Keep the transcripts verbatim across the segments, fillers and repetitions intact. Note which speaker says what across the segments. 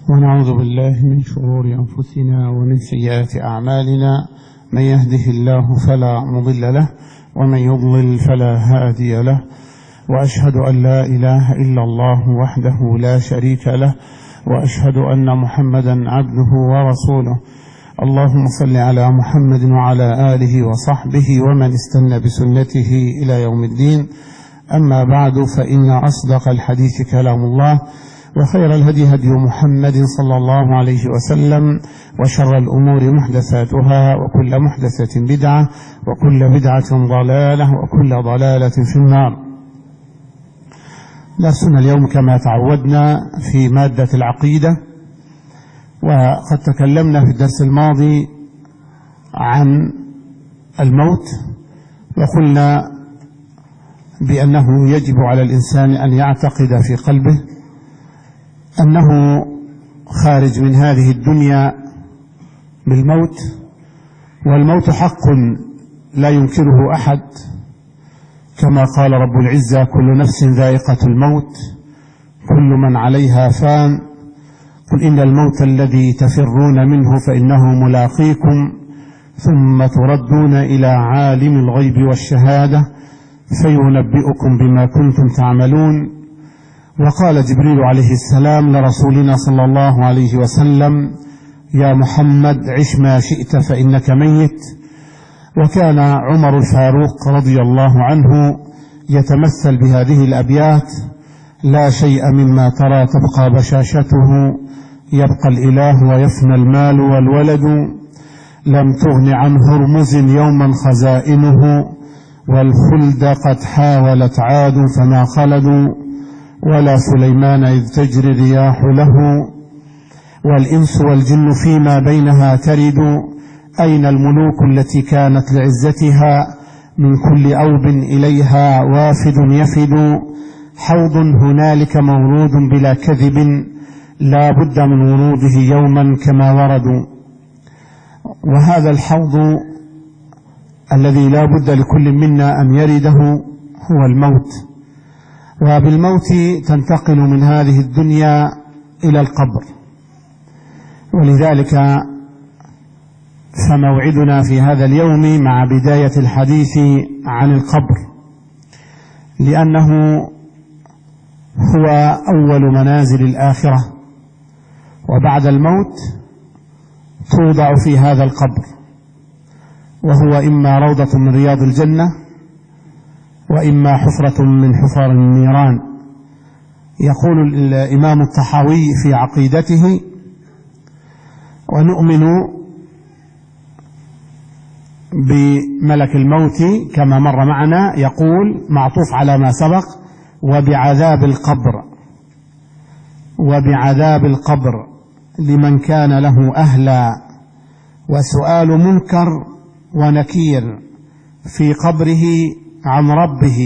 Speaker 1: ونعوذ بالله من شرور أنفسنا ومن سيئات أعمالنا، من يهده الله فلا مضل له ومن يضلل فلا هادي له، وأشهد أن لا إله إلا الله وحده لا شريك له، وأشهد أن محمدا عبده ورسوله. اللهم صل على محمد وعلى آله وصحبه ومن استنى بسنته إلى يوم الدين. أما بعد، فإن أصدق الحديث كلام الله، وخير الهدي هدي محمد صلى الله عليه وسلم، وشر الأمور محدثاتها، وكل محدثة بدعة، وكل بدعة ضلالة، وكل ضلالة في النار. درسنا اليوم كما تعودنا في مادة العقيدة، وقد تكلمنا في الدرس الماضي عن الموت، وقلنا بأنه يجب على الإنسان أن يعتقد في قلبه أنه خارج من هذه الدنيا بالموت، والموت حق لا ينكره أحد، كما قال رب العزة: كل نفس ذائقة الموت، كل من عليها فان، قل إن الموت الذي تفرون منه فإنه ملاقيكم، ثم تردون إلى عالم الغيب والشهادة فينبئكم بما كنتم تعملون. وقال جبريل عليه السلام لرسولنا صلى الله عليه وسلم: يا محمد عش ما شئت فإنك ميت. وكان عمر الفاروق رضي الله عنه يتمثل بهذه الأبيات: لا شيء مما ترى تبقى بشاشته، يبقى الإله ويفنى المال والولد، لم تغن عن هرمز يوما خزائنه، والخلد قد حاولت عاد فما خلدوا، ولا سليمان إذ تجري الرياح له، والإنس والجن فيما بينها ترد، أين الملوك التي كانت لعزتها، من كل أوب إليها وافد يفد، حوض هنالك مورود بلا كذب، لا بد من وروده يوما كما وردوا. وهذا الحوض الذي لا بد لكل منا أن يرده هو الموت، وبالموت تنتقل من هذه الدنيا إلى القبر. ولذلك فموعدنا في هذا اليوم مع بداية الحديث عن القبر، لأنه هو أول منازل الآخرة، وبعد الموت توضع في هذا القبر، وهو إما روضة من رياض الجنة، وإما حفرة من حفر النيران. يقول الإمام الطحاوي في عقيدته: ونؤمن بملك الموت كما مر معنا، يقول معطوف على ما سبق: وبعذاب القبر، وبعذاب القبر لمن كان له أهلا، وسؤال منكر ونكير في قبره عن ربه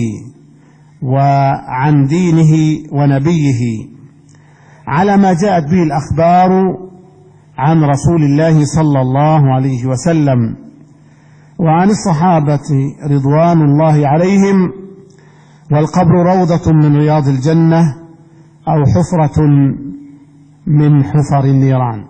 Speaker 1: وعن دينه ونبيه، على ما جاءت به الأخبار عن رسول الله صلى الله عليه وسلم وعن الصحابة رضوان الله عليهم. والقبر روضة من رياض الجنة أو حفرة من حفر النيران.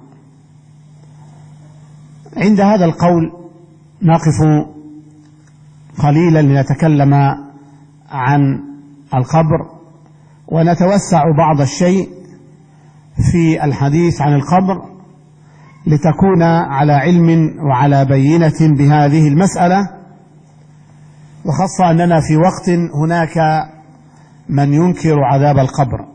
Speaker 1: عند هذا القول نقف قليلا لنتكلم عن القبر، ونتوسع بعض الشيء في الحديث عن القبر، لتكون على علم وعلى بينة بهذه المسألة، وخاصة أننا في وقت هناك من ينكر عذاب القبر.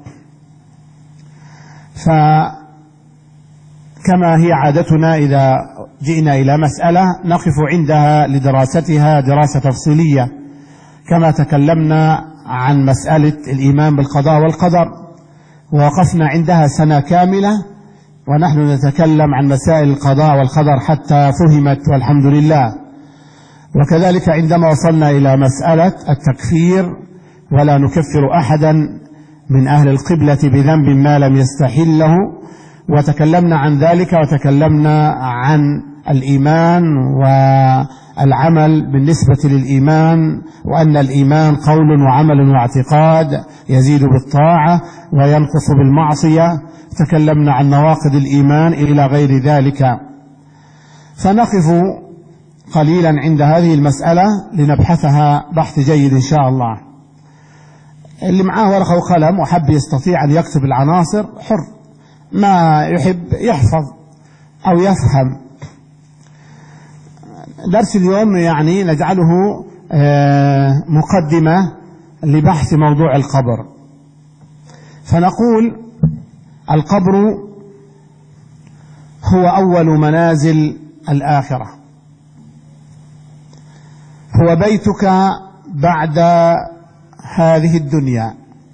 Speaker 1: فكما هي عادتنا إذا جئنا إلى مسألة نقف عندها لدراستها دراسة تفصيلية، كما تكلمنا عن مسألة الإيمان بالقضاء والقدر، ووقفنا عندها سنة كاملة ونحن نتكلم عن مسائل القضاء والقدر حتى فهمت والحمد لله. وكذلك عندما وصلنا إلى مسألة التكفير، ولا نكفر أحدا من أهل القبلة بذنب ما لم يستحله، وتكلمنا عن ذلك، وتكلمنا عن الإيمان العمل بالنسبة للإيمان، وأن الإيمان قول وعمل واعتقاد يزيد بالطاعة وينقص بالمعصية. تكلمنا عن نواقض الإيمان إلى غير ذلك. فنقف قليلا عند هذه المسألة لنبحثها بحث جيد إن شاء الله. اللي معاه ورقة وقلم وحب يستطيع أن يكتب العناصر حر، ما يحب يحفظ أو يفهم. درس اليوم يعني نجعله مقدمة لبحث موضوع القبر. فنقول القبر هو أول منازل الآخرة، هو بيتك بعد هذه الدنيا،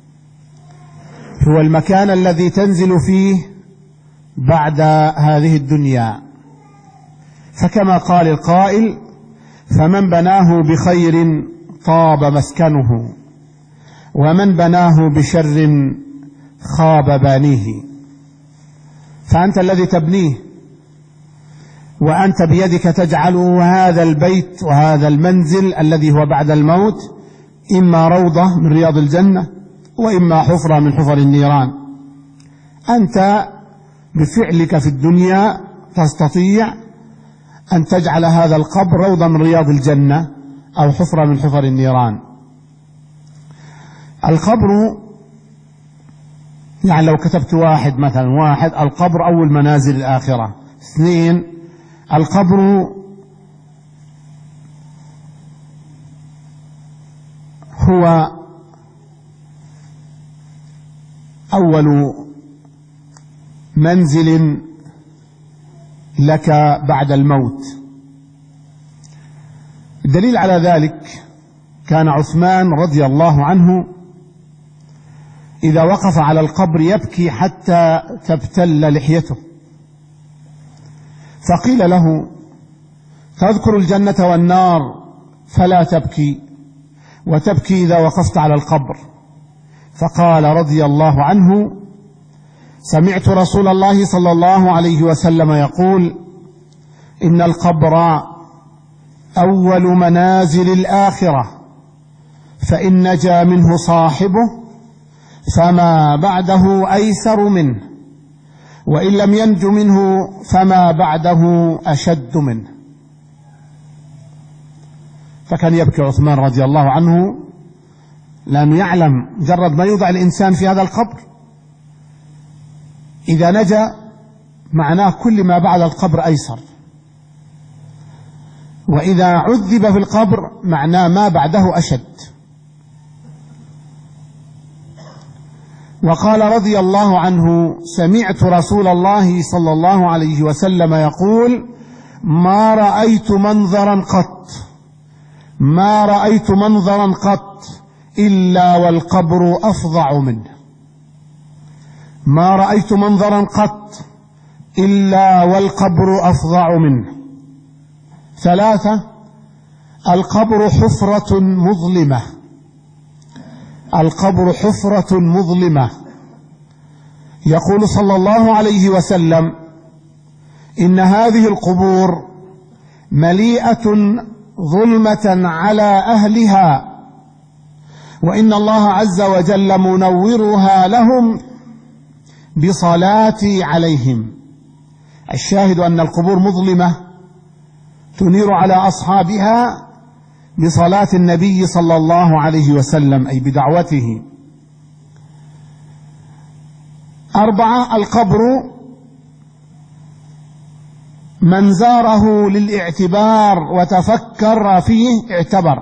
Speaker 1: هو المكان الذي تنزل فيه بعد هذه الدنيا. فكما قال القائل: فمن بناه بخير طاب مسكنه، ومن بناه بشر خاب بانيه. فأنت الذي تبنيه، وأنت بيدك تجعل هذا البيت وهذا المنزل الذي هو بعد الموت إما روضة من رياض الجنة وإما حفرة من حفر النيران. أنت بفعلك في الدنيا تستطيع أن تجعل هذا القبر روضة من رياض الجنة أو حفرة من حفر النيران. القبر يعني لو كتبت واحد مثلا، واحد القبر أول منازل الآخرة. اثنين القبر هو أول منزل لك بعد الموت. الدليل على ذلك كان عثمان رضي الله عنه إذا وقف على القبر يبكي حتى تبتل لحيته، فقيل له: تذكر الجنة والنار فلا تبكي، وتبكي إذا وقفت على القبر. فقال رضي الله عنه: سمعت رسول الله صلى الله عليه وسلم يقول: إن القبر أول منازل الآخرة، فإن نجا منه صاحبه فما بعده أيسر منه، وإن لم ينج منه فما بعده أشد منه. فكان يبكي عثمان رضي الله عنه لأنه يعلم مجرد ما يوضع الإنسان في هذا القبر إذا نجا معناه كل ما بعد القبر أيسر، وإذا عذب في القبر معناه ما بعده أشد. وقال رضي الله عنه: سمعت رسول الله صلى الله عليه وسلم يقول: ما رأيت منظرا قط ما رأيت منظرا قط إلا والقبر أفظع منه. ما رأيت منظرا قط إلا والقبر أفظع منه. ثلاثة: القبر حفرة مظلمة. القبر حفرة مظلمة. يقول صلى الله عليه وسلم: إن هذه القبور مليئة ظلمة على أهلها، وإن الله عز وجل منورها لهم بصلاتي عليهم. الشاهد أن القبور مظلمة تنير على أصحابها بصلاة النبي صلى الله عليه وسلم، أي بدعوته. أربعة: القبر من زاره للاعتبار وتفكر فيه اعتبر.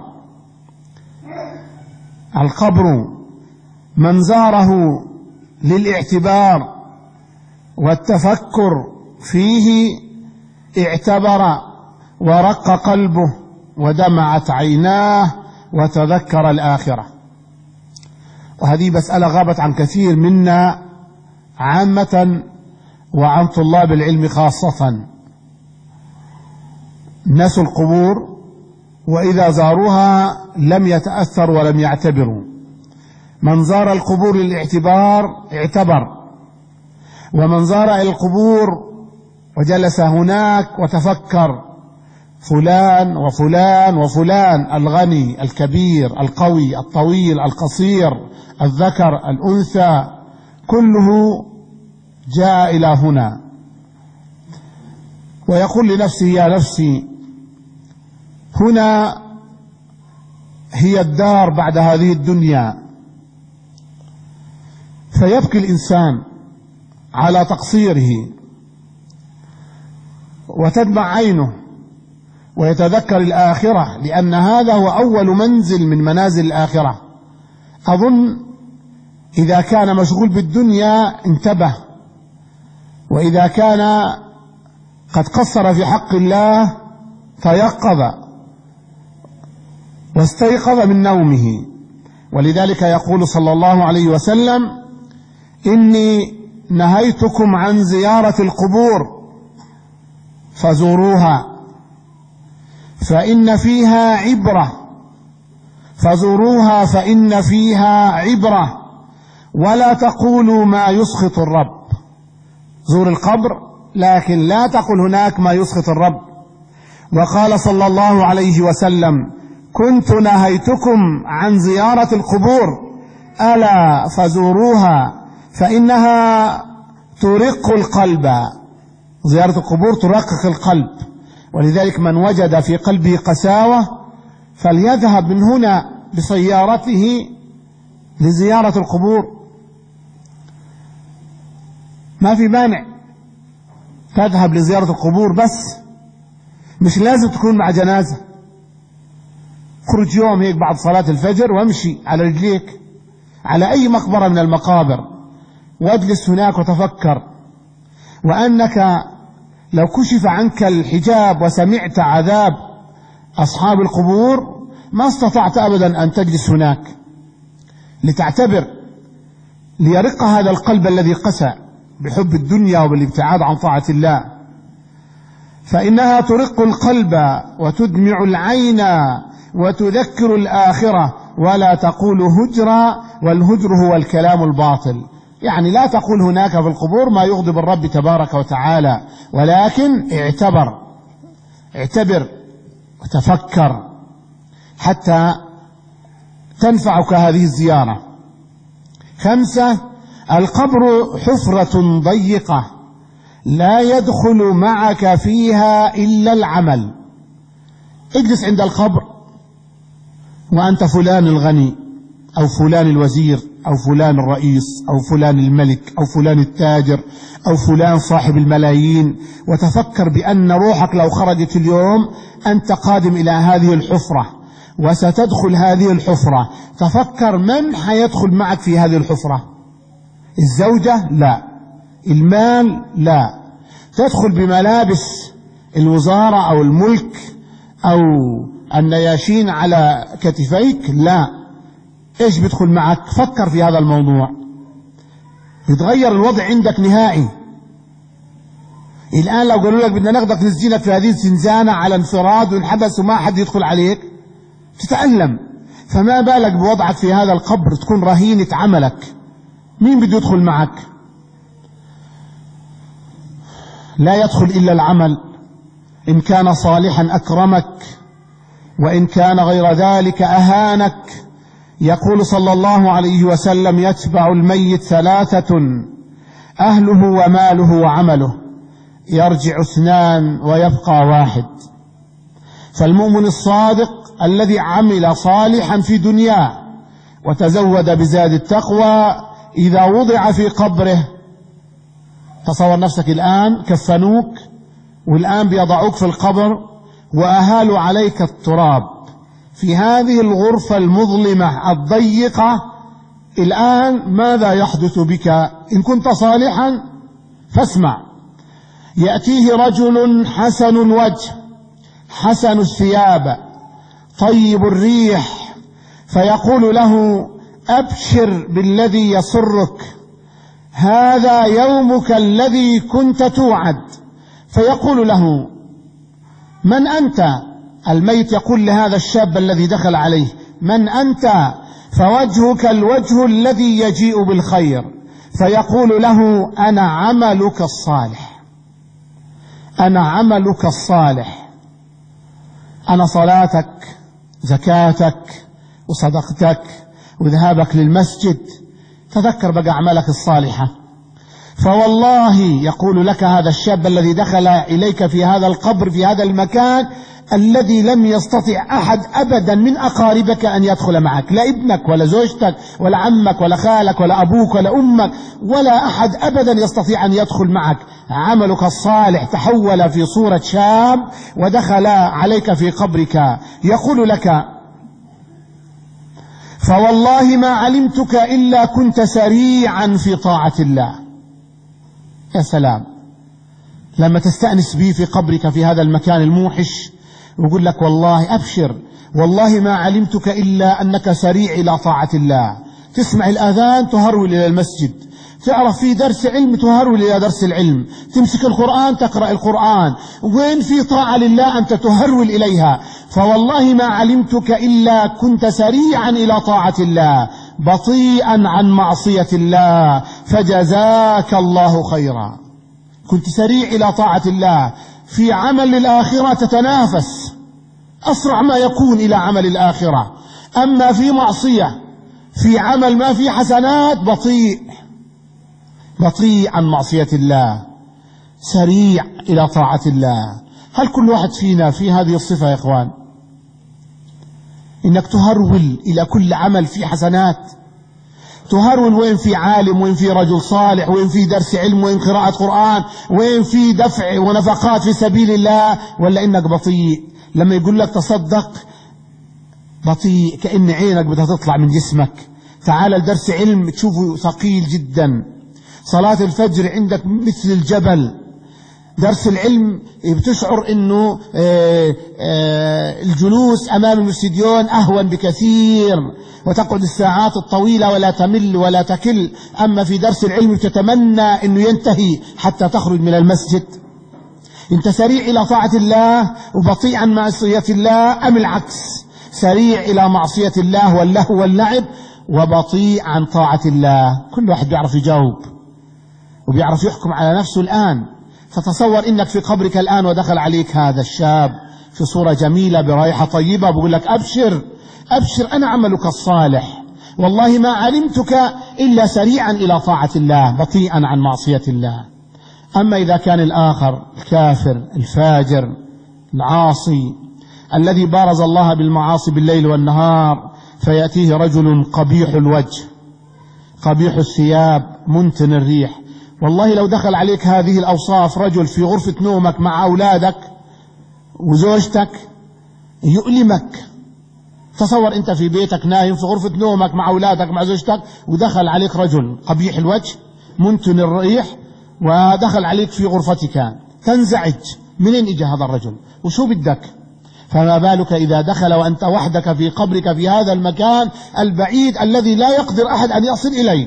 Speaker 1: القبر من زاره للاعتبار والتفكر فيه اعتبر، ورق قلبه ودمعت عيناه وتذكر الآخرة. وهذه مسألة غابت عن كثير منا عامة وعن طلاب العلم خاصة. نسوا القبور، وإذا زاروها لم يتأثروا ولم يعتبروا. من زار القبور للاعتبار اعتبر، ومن زار القبور وجلس هناك وتفكر فلان وفلان وفلان، الغني الكبير القوي الطويل القصير الذكر الأنثى، كله جاء إلى هنا ويقول لنفسه يا نفسي هنا هي الدار بعد هذه الدنيا. فيبكي الإنسان على تقصيره وتدمع عينه ويتذكر الآخرة، لأن هذا هو أول منزل من منازل الآخرة. أظن إذا كان مشغول بالدنيا انتبه، وإذا كان قد قصر في حق الله تيقظ واستيقظ من نومه. ولذلك يقول صلى الله عليه وسلم: إني نهيتكم عن زيارة القبور فزوروها فإن فيها عبرة، فزوروها فإن فيها عبرة، ولا تقولوا ما يسخط الرب. زور القبر لكن لا تقل هناك ما يسخط الرب. وقال صلى الله عليه وسلم: كنت نهيتكم عن زيارة القبور ألا فزوروها فإنها ترق القلب. زيارة القبور ترقق القلب، ولذلك من وجد في قلبه قساوة فليذهب من هنا بسيارته لزيارة القبور. ما في مانع تذهب لزيارة القبور، بس مش لازم تكون مع جنازة. خرج يوم هيك بعد صلاة الفجر وامشي على رجليك على أي مقبرة من المقابر واجلس هناك وتفكر، وأنك لو كشف عنك الحجاب وسمعت عذاب أصحاب القبور ما استطعت أبدا أن تجلس هناك لتعتبر، ليرق هذا القلب الذي قسى بحب الدنيا وبالابتعاد عن طاعة الله. فإنها ترق القلب وتدمع العين وتذكر الآخرة، ولا تقول هجرا، والهجر هو الكلام الباطل. يعني لا تقول هناك في القبور ما يغضب الرب تبارك وتعالى، ولكن اعتبر اعتبر وتفكر حتى تنفعك هذه الزيارة. خمسة: القبر حفرة ضيقة لا يدخل معك فيها إلا العمل. اجلس عند القبر وأنت فلان الغني أو فلان الوزير أو فلان الرئيس أو فلان الملك أو فلان التاجر أو فلان صاحب الملايين، وتفكر بأن روحك لو خرجت اليوم أنت قادم إلى هذه الحفرة وستدخل هذه الحفرة. تفكر من حيدخل معك في هذه الحفرة؟ الزوجة؟ لا. المال؟ لا. تدخل بملابس الوزارة أو الملك أو النياشين على كتفيك؟ لا. إيش بيدخل معك؟ فكر في هذا الموضوع، يتغير الوضع عندك نهائي. الآن لو قالوا لك بدنا ناخدك نسجنك في هذه الزنزانة على انفراد وانحبس وما حد يدخل عليك تتألم، فما بالك بوضعك في هذا القبر تكون رهينة عملك؟ مين بده يدخل معك؟ لا يدخل إلا العمل. إن كان صالحا أكرمك، وإن كان غير ذلك أهانك. يقول صلى الله عليه وسلم: يتبع الميت ثلاثة: أهله وماله وعمله، يرجع اثنان ويبقى واحد. فالمؤمن الصادق الذي عمل صالحا في دنياه وتزود بزاد التقوى إذا وضع في قبره، تصور نفسك الآن كفنوك والآن بيضعوك في القبر وأهالوا عليك التراب في هذه الغرفة المظلمة الضيقة، الآن ماذا يحدث بك؟ إن كنت صالحا فاسمع: يأتيه رجل حسن الوجه حسن الثياب طيب الريح، فيقول له: أبشر بالذي يسرك، هذا يومك الذي كنت توعد. فيقول له: من أنت؟ الميت يقول لهذا الشاب الذي دخل عليه: من أنت؟ فوجهك الوجه الذي يجيء بالخير. فيقول له: أنا عملك الصالح، أنا عملك الصالح. أنا صلاتك، زكاتك، وصدقتك، وذهابك للمسجد، تذكر بقى أعمالك الصالحة. فوالله يقول لك هذا الشاب الذي دخل إليك في هذا القبر في هذا المكان الذي لم يستطع أحد أبدا من أقاربك أن يدخل معك، لا ابنك ولا زوجتك ولا عمك ولا خالك ولا أبوك ولا أمك ولا أحد أبدا يستطيع أن يدخل معك. عملك الصالح تحول في صورة شاب ودخل عليك في قبرك. يقول لك فوالله ما علمتك إلا كنت سريعا في طاعة الله. يا سلام لما تستأنس به في قبرك في هذا المكان الموحش ويقول لك والله أبشر، والله ما علمتك إلا أنك سريع إلى طاعة الله. تسمع الآذان تهرول إلى المسجد، تعرف في درس علم تهرول إلى درس العلم، تمسك القرآن تقرأ القرآن، وين في طاعة لله أنت تهرول إليها. فوالله ما علمتك إلا كنت سريعا إلى طاعة الله بطيئا عن معصية الله فجزاك الله خيرا. كنت سريع إلى طاعة الله، في عمل للآخرة تتنافس أسرع ما يكون إلى عمل الآخرة، أما في معصية في عمل ما في حسنات بطيء بطيء عن معصية الله، سريع إلى طاعة الله. هل كل واحد فينا في هذه الصفة يا إخوان؟ إنك تهرول إلى كل عمل في حسنات، تهرول وين في عالم، وين في رجل صالح، وين في درس علم، وين قراءة قرآن، وين في دفع ونفقات في سبيل الله، ولا إنك بطيء لما يقول لك تصدق بطيء كأن عينك بدها تطلع من جسمك. تعال الدرس علم تشوفه ثقيل جدا، صلاة الفجر عندك مثل الجبل، درس العلم بتشعر انه آآ آآ الجلوس امام الاستديون اهون بكثير، وتقعد الساعات الطويلة ولا تمل ولا تكل. اما في درس العلم تتمنى انه ينتهي حتى تخرج من المسجد. انت سريع الى طاعة الله وبطيء عن معصية الله، ام العكس سريع الى معصية الله واللهو واللعب وبطيء عن طاعة الله؟ كل واحد بيعرف يجاوب وبيعرف يحكم على نفسه الآن. فتصور إنك في قبرك الآن ودخل عليك هذا الشاب في صورة جميلة برائحة طيبة، بقول لك أبشر أبشر أنا عملك الصالح، والله ما علمتك إلا سريعا إلى طاعة الله بطيئا عن معصية الله. أما إذا كان الآخر الكافر الفاجر العاصي الذي بارز الله بالمعاصي بالليل والنهار، فيأتيه رجل قبيح الوجه قبيح الثياب منتن الريح، والله لو دخل عليك هذه الأوصاف رجل في غرفة نومك مع أولادك وزوجتك يؤلمك. تصور أنت في بيتك نايم في غرفة نومك مع أولادك مع زوجتك ودخل عليك رجل قبيح الوجه منتن الريح ودخل عليك في غرفتك، تنزعج منين إجا هذا الرجل وشو بدك؟ فما بالك إذا دخل وأنت وحدك في قبرك في هذا المكان البعيد الذي لا يقدر أحد أن يصل إليك.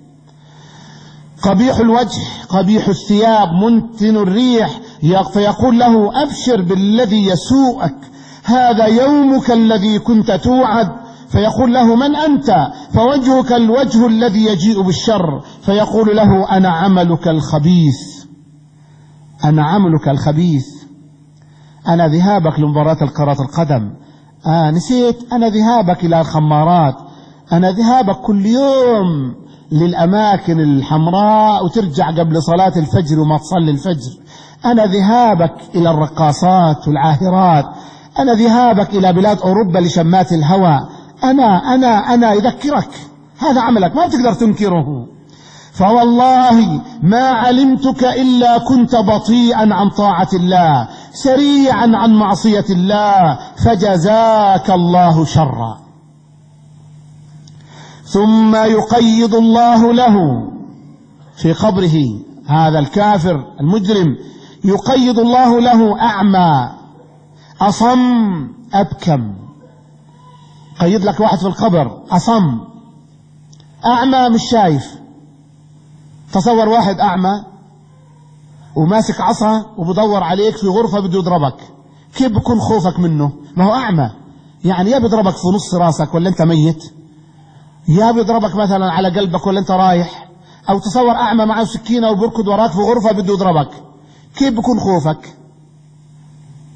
Speaker 1: قبيح الوجه قبيح الثياب منتن الريح، فيقول له أبشر بالذي يسوءك، هذا يومك الذي كنت توعد. فيقول له من أنت؟ فوجهك الوجه الذي يجيء بالشر. فيقول له أنا عملك الخبيث أنا عملك الخبيث أنا ذهابك لمباراة الكرة القدم، آه نسيت أنا ذهابك إلى الخمارات، أنا ذهابك كل يوم للأماكن الحمراء وترجع قبل صلاة الفجر وما تصلي الفجر، أنا ذهابك إلى الرقاصات والعاهرات، أنا ذهابك إلى بلاد أوروبا لشمات الهوى، أنا أنا أنا يذكرك هذا عملك ما بتقدر تنكره. فوالله ما علمتك إلا كنت بطيئا عن طاعة الله سريعا عن معصية الله فجزاك الله شرا. ثم يقيض الله له في قبره هذا الكافر المجرم، يقيض الله له أعمى أصم أبكم. قيد لك واحد في القبر أصم أعمى مش شايف. تصور واحد أعمى وماسك عصا وبدور عليك في غرفة بده يضربك، كيف بكون خوفك منه؟ ما هو أعمى، يعني يا بيضربك في نص راسك ولا أنت ميت، يا بيضربك مثلا على قلبك ولا أنت رايح، أو تصور أعمى معه سكينة وبركض وراك في غرفة بده يضربك، كيف بكون خوفك؟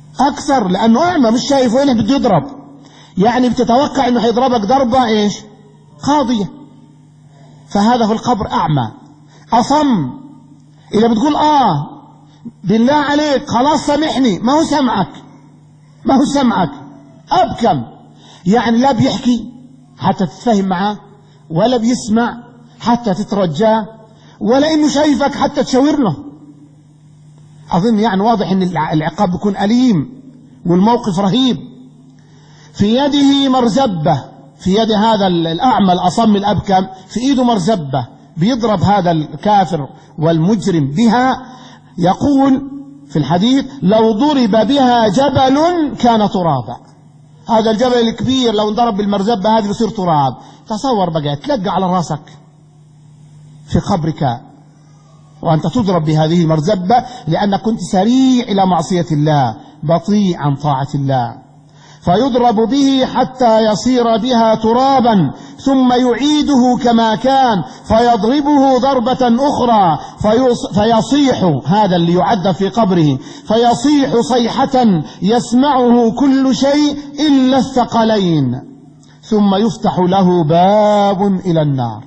Speaker 1: أكثر، لأنه أعمى مش شايف وين بده يضرب. يعني بتتوقع أنه حيضربك ضربة إيش؟ قاضية. فهذا في القبر أعمى أصم. إذا بتقول آه بالله عليك خلاص سامحني، ما هو سمعك، ما هو سمعك أبكم. يعني لا بيحكي حتى تتفهم معه، ولا بيسمع حتى تترجاه، ولا إنه شايفك حتى تشاور له. أظن يعني واضح إن العقاب بيكون أليم والموقف رهيب. في يده مرزبة، في يد هذا الأعمى الأصم الأبكم في إيده مرزبة بيضرب هذا الكافر والمجرم بها. يقول في الحديث: لو ضرب بها جبل كان ترابا. هذا الجبل الكبير لو انضرب بالمرزبة هذه بيصير تراب. تصور بقى تلقى على راسك في قبرك وأنت تضرب بهذه المرزبة، لأنك كنت سريع إلى معصية الله بطيء عن طاعة الله. فيضرب به حتى يصير بها ترابا، ثم يعيده كما كان فيضربه ضربة أخرى فيصيح، هذا اللي يعذب في قبره، فيصيح صيحة يسمعه كل شيء إلا الثقلين، ثم يفتح له باب إلى النار.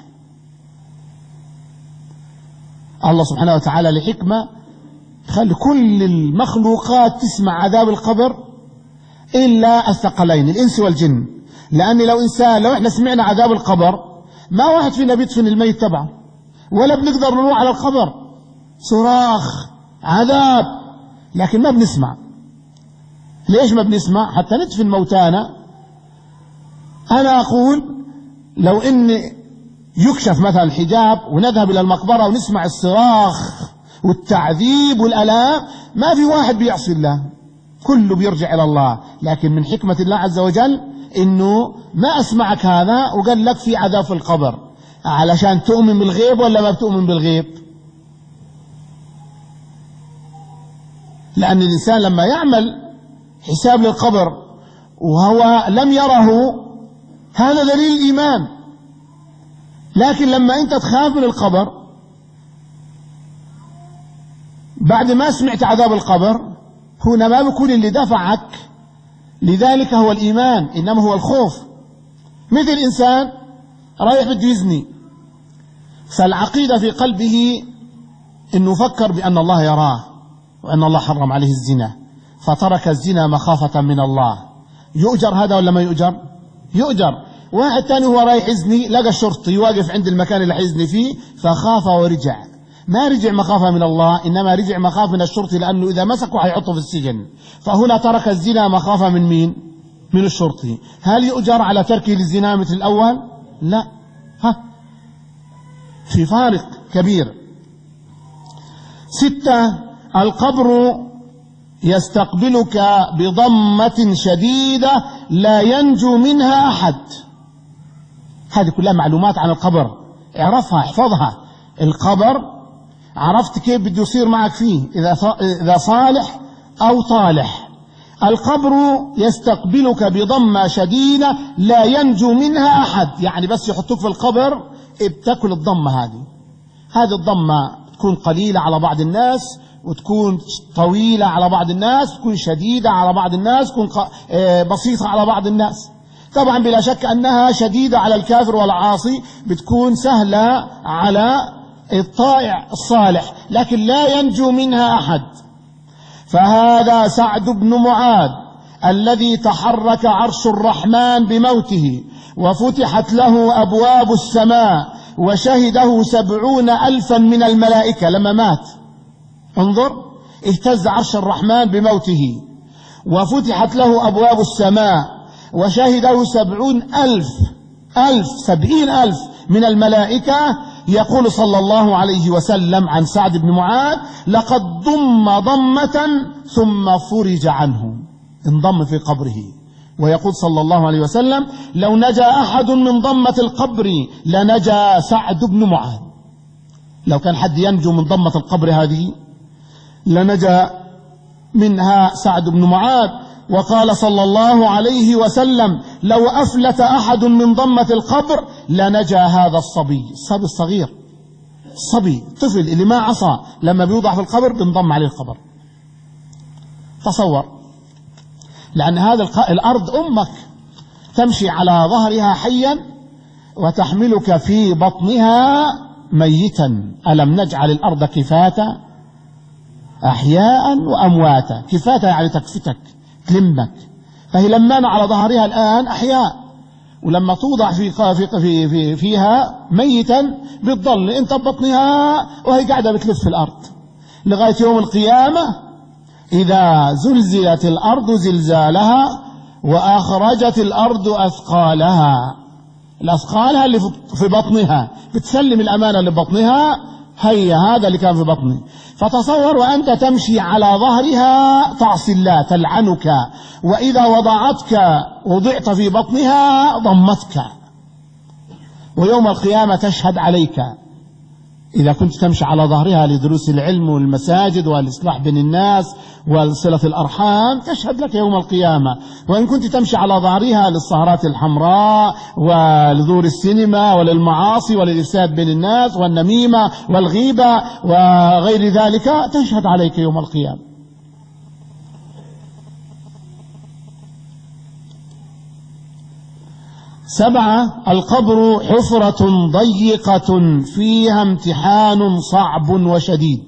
Speaker 1: الله سبحانه وتعالى لحكمة خلي كل المخلوقات تسمع عذاب القبر إلا الثقلين الإنس والجن. لأن لو إنسان لو إحنا سمعنا عذاب القبر ما واحد فينا بيدفن الميت تبعه، ولا بنقدر نروح على القبر، صراخ عذاب، لكن ما بنسمع. ليش ما بنسمع؟ حتى ندفن موتانا. أنا أقول لو إن يكشف مثلا الحجاب ونذهب إلى المقبرة ونسمع الصراخ والتعذيب والألام، ما في واحد بيعصي الله، كله بيرجع إلى الله. لكن من حكمة الله عز وجل إنه ما أسمعك هذا وقال لك في عذاب في القبر، علشان تؤمن بالغيب ولا ما بتؤمن بالغيب؟ لأن الإنسان لما يعمل حساب للقبر وهو لم يره، هذا دليل الإيمان. لكن لما أنت تخاف من القبر بعد ما سمعت عذاب القبر، هنا ما بيكون اللي دفعك لذلك هو الإيمان، إنما هو الخوف. مثل إنسان رايح بده يزني، فالعقيدة في قلبه إنه فكر بأن الله يراه وأن الله حرم عليه الزنا، فترك الزنا مخافة من الله. يؤجر هذا ولا ما يؤجر؟ يؤجر. واحد تاني هو رايح يزني لقى الشرطي واقف عند المكان اللي حيزني فيه فخاف ورجع، ما رجع مخافة من الله، إنما رجع مخافة من الشرطي، لأنه إذا مسكه حيحطه في السجن. فهنا ترك الزنا مخافة من مين؟ من الشرطي. هل يؤجر على تركه للزنا مثل الأول؟ لا، ها في فارق كبير. ستة: القبر يستقبلك بضمة شديدة لا ينجو منها أحد. هذه كلها معلومات عن القبر، اعرفها احفظها. القبر عرفت كيف بده يصير معك فيه، إذا صالح أو طالح. القبر يستقبلك بضمة شديدة لا ينجو منها أحد، يعني بس يحطوك في القبر بتاكل الضمة هذه. هذه الضمة تكون قليلة على بعض الناس، وتكون طويلة على بعض الناس، تكون شديدة على بعض الناس، تكون بسيطة على بعض الناس. طبعا بلا شك أنها شديدة على الكافر والعاصي، بتكون سهلة على الطائع الصالح، لكن لا ينجو منها أحد. فهذا سعد بن معاذ الذي تحرك عرش الرحمن بموته، وفتحت له أبواب السماء، وشهده سبعون ألفا من الملائكة لما مات. انظر، اهتز عرش الرحمن بموته، وفتحت له أبواب السماء، وشهده سبعون ألف ألف سبعين ألف من الملائكة. يقول صلى الله عليه وسلم عن سعد بن معاذ: لقد ضم ضمة ثم فرج عنه، انضم في قبره. ويقول صلى الله عليه وسلم: لو نجا أحد من ضمة القبر لنجا سعد بن معاذ. لو كان حد ينجو من ضمة القبر هذه لنجا منها سعد بن معاذ. وقال صلى الله عليه وسلم: لو أفلت أحد من ضمة القبر لنجا هذا الصبي. الصبي الصغير، الصبي طفل اللي ما عصى، لما بيوضع في القبر بنضم عليه القبر. تصور لأن هذا الأرض أمك تمشي على ظهرها حيا وتحملك في بطنها ميتا. ألم نجعل الأرض كفاتا أحياء وأمواتا. كفاتا يعني تكفتك تلمك، فهي لما على ظهرها الآن أحياء، ولما توضع في في في فيها ميتا بتضل انت ببطنها وهي قاعده بتلف في الارض لغايه يوم القيامه. اذا زلزلت الارض زلزالها واخرجت الارض اثقالها. الاثقالها اللي في بطنها بتسلم الامانه اللي ببطنها، هي هذا اللي كان في بطني. فتصور وأنت تمشي على ظهرها تعصي الله تلعنك، وإذا وضعتك وضعت في بطنها ضمتك، ويوم القيامة تشهد عليك. إذا كنت تمشي على ظهرها لدروس العلم والمساجد والإصلاح بين الناس وصلة الأرحام تشهد لك يوم القيامة. وإن كنت تمشي على ظهرها للسهرات الحمراء ولدور السينما وللمعاصي وللإفساد بين الناس والنميمة والغيبة وغير ذلك تشهد عليك يوم القيامة. سبعة: القبر حفرة ضيقة فيها امتحان صعب وشديد.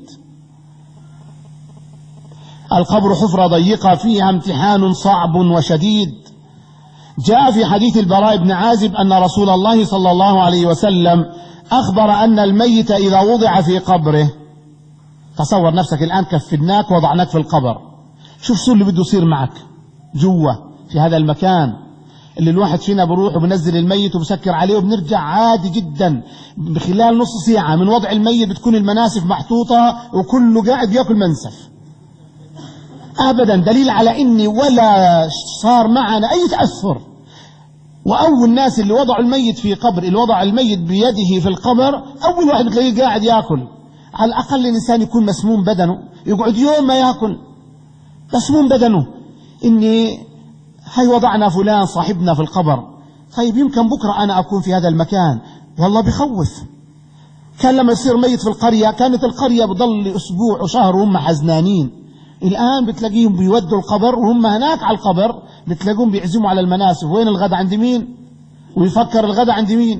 Speaker 1: القبر حفرة ضيقة فيها امتحان صعب وشديد. جاء في حديث البراء بن عازب أن رسول الله صلى الله عليه وسلم أخبر أن الميت إذا وضع في قبره، تصور نفسك الآن كفناك وضعناك في القبر، شوف شو اللي بده يصير معك جوا في هذا المكان اللي الواحد فينا بروح وبنزل الميت وبسكر عليه وبنرجع عادي جدا. بخلال نص ساعة من وضع الميت بتكون المناسف محطوطة وكله قاعد يأكل منسف أبدا، دليل على إني ولا صار معنا أي تأثر. وأول الناس اللي وضعوا الميت في قبر، اللي وضع الميت بيده في القبر، أول واحد بتلاقيه قاعد يأكل. على الأقل الإنسان يكون مسموم بدنه، يقعد يوم ما يأكل مسموم بدنه. إني هاي وضعنا فلان صاحبنا في القبر، طيب يمكن بكرة أنا أكون في هذا المكان، والله بخوف. كان لما يصير ميت في القرية كانت القرية بضل أسبوع وشهر وهم حزنانين. الآن بتلاقيهم بيودوا القبر وهم هناك على القبر بتلاقيهم بيعزموا على المناسف. وين الغداء عند مين؟ ويفكر الغداء عند مين؟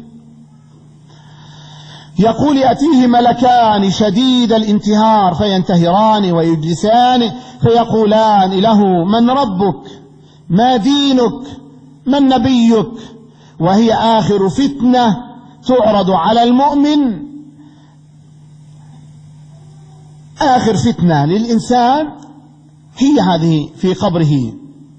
Speaker 1: يقول: يأتيه ملكان شديد الانتهار فينتهران ويجلسان فيقولان له: من ربك؟ ما دينك؟ من نبيك؟ وهي آخر فتنة تعرض على المؤمن، آخر فتنة للإنسان هي هذه في قبره،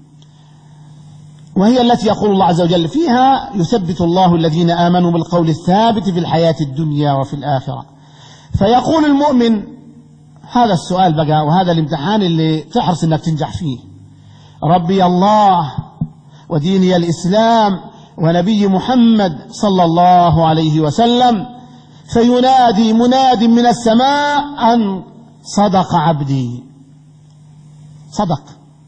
Speaker 1: وهي التي يقول الله عز وجل فيها: يثبت الله الذين آمنوا بالقول الثابت في الحياة الدنيا وفي الآخرة. فيقول المؤمن هذا السؤال بقى، وهذا الامتحان اللي تحرص انك تنجح فيه: ربي الله وديني الإسلام ونبي محمد صلى الله عليه وسلم. فينادي مناد من السماء أن صدق عبدي. صدق،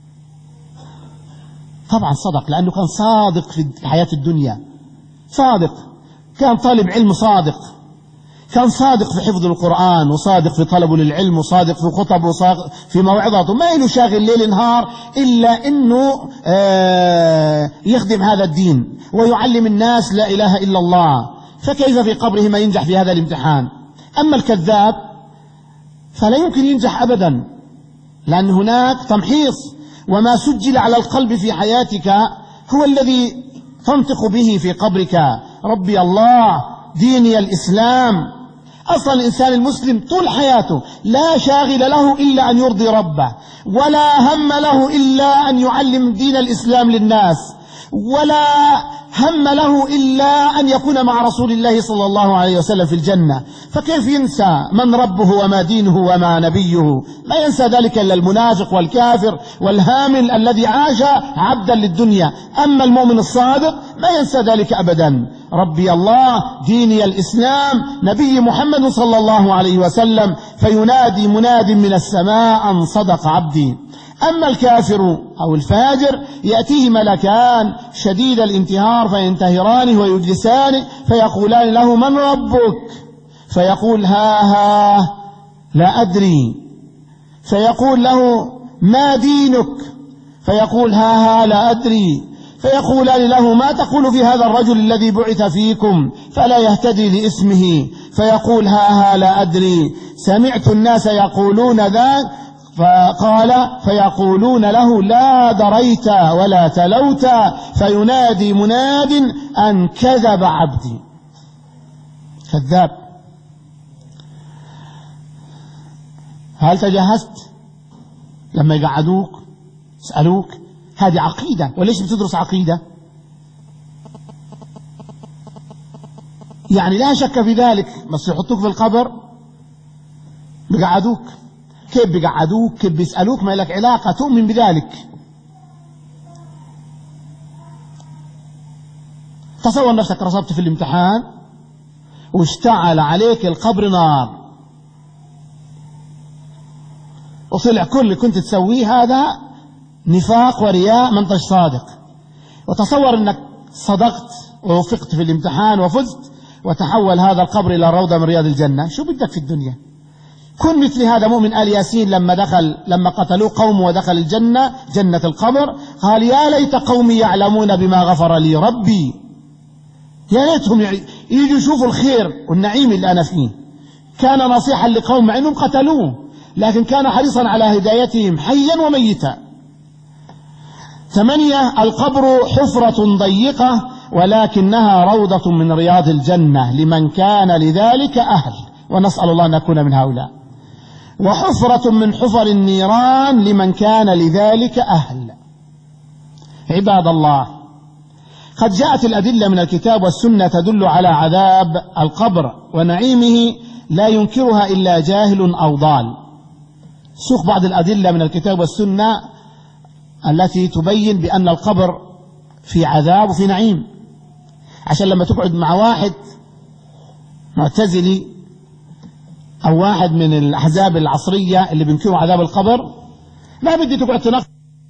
Speaker 1: طبعا صدق، لأنه كان صادق في حياة الدنيا، صادق، كان طالب علم صادق، كان صادق في حفظ القرآن وصادق في طلبه للعلم وصادق في خطبه وصادق في موعظته، ما له شاغل ليل نهار إلا أنه يخدم هذا الدين ويعلم الناس لا إله إلا الله. فكيف في قبره ما ينجح في هذا الامتحان؟ أما الكذاب فلا يمكن ينجح أبدا، لأن هناك تمحيص، وما سجل على القلب في حياتك هو الذي تنطق به في قبرك. ربي الله ديني الإسلام. أصلا الإنسان المسلم طول حياته لا شاغل له إلا أن يرضي ربه، ولا هم له إلا أن يعلم دين الإسلام للناس، ولا هم له إلا أن يكون مع رسول الله صلى الله عليه وسلم في الجنة. فكيف ينسى من ربه وما دينه وما نبيه؟ ما ينسى ذلك إلا المنافق والكافر والهامل الذي عاش عبدا للدنيا. أما المؤمن الصادق ما ينسى ذلك أبدا. ربي الله ديني الإسلام نبي محمد صلى الله عليه وسلم. فينادي مناد من السماء أن صدق عبدي. أما الكافر أو الفاجر يأتيه ملكان شديد الانتهار فينتهرانه ويجلسانه فيقولان له: من ربك؟ فيقول: ها ها لا أدري. فيقول له: ما دينك؟ فيقول ها ها لا أدري، فيقولان له ما تقول في هذا الرجل الذي بعث فيكم فلا يهتدي لاسمه؟ فيقول ها ها لا أدري، سمعت الناس يقولون ذا، فقال فيقولون له لا دريت ولا تلوت، فينادي مناد أن كذب عبدي. كذاب. هل تجهزت لما يقعدوك يسألوك؟ هذه عقيدة، وليش بتدرس عقيدة؟ يعني لا شك في ذلك، بس يحطوك في القبر بيقعدوك. كيف بيقعدوك؟ كيف بيسألوك؟ ما لك علاقة، تؤمن بذلك. تصور نفسك رسبت في الامتحان واشتعل عليك القبر نار، وطلع كل اللي كنت تسويه هذا نفاق ورياء، ما انتش صادق. وتصور انك صدقت ووفقت في الامتحان وفزت، وتحول هذا القبر الى روضة من رياض الجنة. شو بدك في الدنيا؟ كن مثل هذا مؤمن آل ياسين لما دخل لما قتلوه قومه ودخل الجنة، جنة القبر، قال يا ليت قومي يعلمون بما غفر لي ربي. يا ليتهم يجوا يشوفوا الخير والنعيم اللي أنا فيه. كان نصيحا لقوم مع أنهم قتلوه، لكن كان حريصا على هدايتهم حيا وميتا. ثمانية، القبر حفرة ضيقة ولكنها روضة من رياض الجنة لمن كان لذلك أهل، ونسأل الله أن نكون من هؤلاء. وحفرة من حفر النيران لمن كان لذلك أهل. عباد الله، قد جاءت الأدلة من الكتاب والسنة تدل على عذاب القبر ونعيمه لا ينكرها إلا جاهل أو ضال. سوق بعض الأدلة من الكتاب والسنة التي تبين بأن القبر في عذاب وفي نعيم، عشان لما تقعد مع واحد معتزلي أو واحد من الأحزاب العصرية اللي بينكروا عذاب القبر، ما بدي تقعد تنقل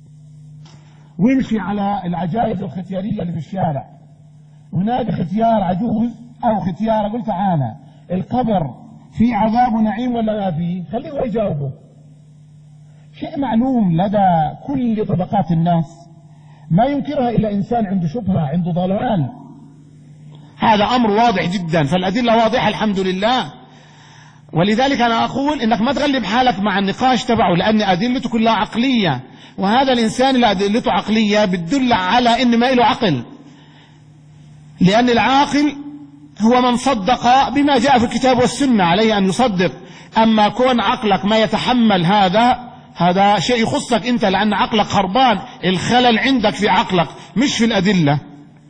Speaker 1: ويمشي على العجائز الختيارية اللي في الشارع، هناك ختيار عجوز أو ختيار، قلت تعالى القبر في عذاب ونعيم ولا ما فيه؟ خليه هو يجاوبه. شيء معلوم لدى كل طبقات الناس، ما ينكرها إلا إنسان عنده شبهة، عنده ضلال. هذا أمر واضح جدا، فالأدلة واضحة الحمد لله. ولذلك أنا أقول إنك ما تغلب حالك مع النقاش تبعه، لأن أدلته كلها عقلية، وهذا الإنسان اللي أدلته عقلية بتدل على إن ما له عقل، لأن العاقل هو من صدق بما جاء في الكتاب والسنة، عليه أن يصدق. أما كون عقلك ما يتحمل هذا، هذا شيء يخصك أنت، لأن عقلك خربان، الخلل عندك في عقلك مش في الأدلة.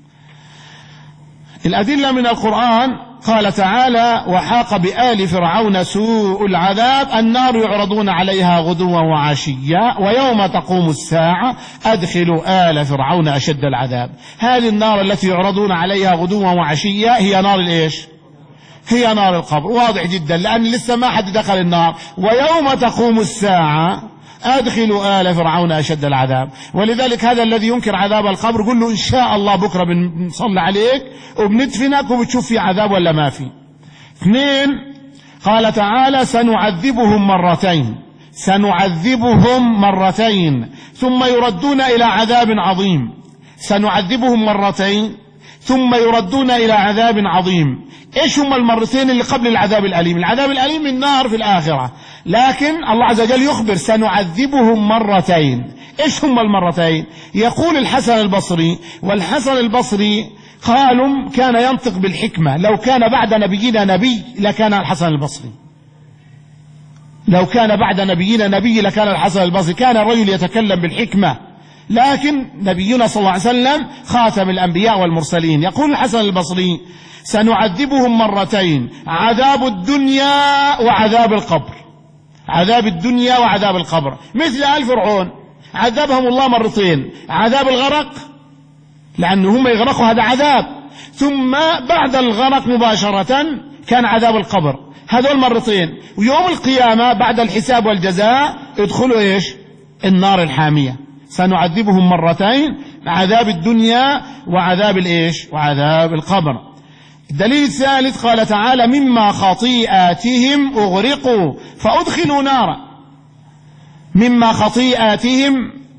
Speaker 1: الأدلة من القرآن قال تعالى وحاق بآل فرعون سوء العذاب النار يعرضون عليها غدوا وعشيا ويوم تقوم الساعة أدخلوا آل فرعون أشد العذاب. هذه النار التي يعرضون عليها غدوا وعشيا هي نار الإيش؟ هي نار القبر. واضح جدا، لأن لسه ما حد دخل النار. ويوم تقوم الساعة أدخلوا آل فرعون أشد العذاب. ولذلك هذا الذي ينكر عذاب القبر قل له إن شاء الله بكرة بنصلي عليك وبندفنك وبتشوف في عذاب ولا ما في. اثنين، قال تعالى سنعذبهم مرتين سنعذبهم مرتين ثم يردون إلى عذاب عظيم. سنعذبهم مرتين ثم يردون إلى عذاب عظيم. إيش هم المرتين اللي قبل العذاب الأليم؟ العذاب الأليم النار في الآخرة، لكن الله عز وجل يخبر سنعذبهم مرتين. إيش هم المرتين؟ يقول الحسن البصري، والحسن البصري قالوا كان ينطق بالحكمة، لو كان بعد نبينا نبي لكان الحسن البصري، لو كان بعد نبينا نبي لكان الحسن البصري، كان الرجل يتكلم بالحكمة، لكن نبينا صلى الله عليه وسلم خاتم الأنبياء والمرسلين. يقول الحسن البصري سنعذبهم مرتين، عذاب الدنيا وعذاب القبر. عذاب الدنيا وعذاب القبر، مثل آل فرعون عذبهم الله مرتين، عذاب الغرق لأنه هم يغرقوا هذا عذاب، ثم بعد الغرق مباشرة كان عذاب القبر، هذول مرتين. ويوم القيامة بعد الحساب والجزاء يدخلوا إيش؟ النار الحامية. سنعذبهم مرتين، عذاب الدنيا وعذاب الإيش؟ وعذاب القبر. الدليل الثالث قال تعالى مما خطيئاتهم أغرقوا فأدخلوا نارا. مما خطيئاتهم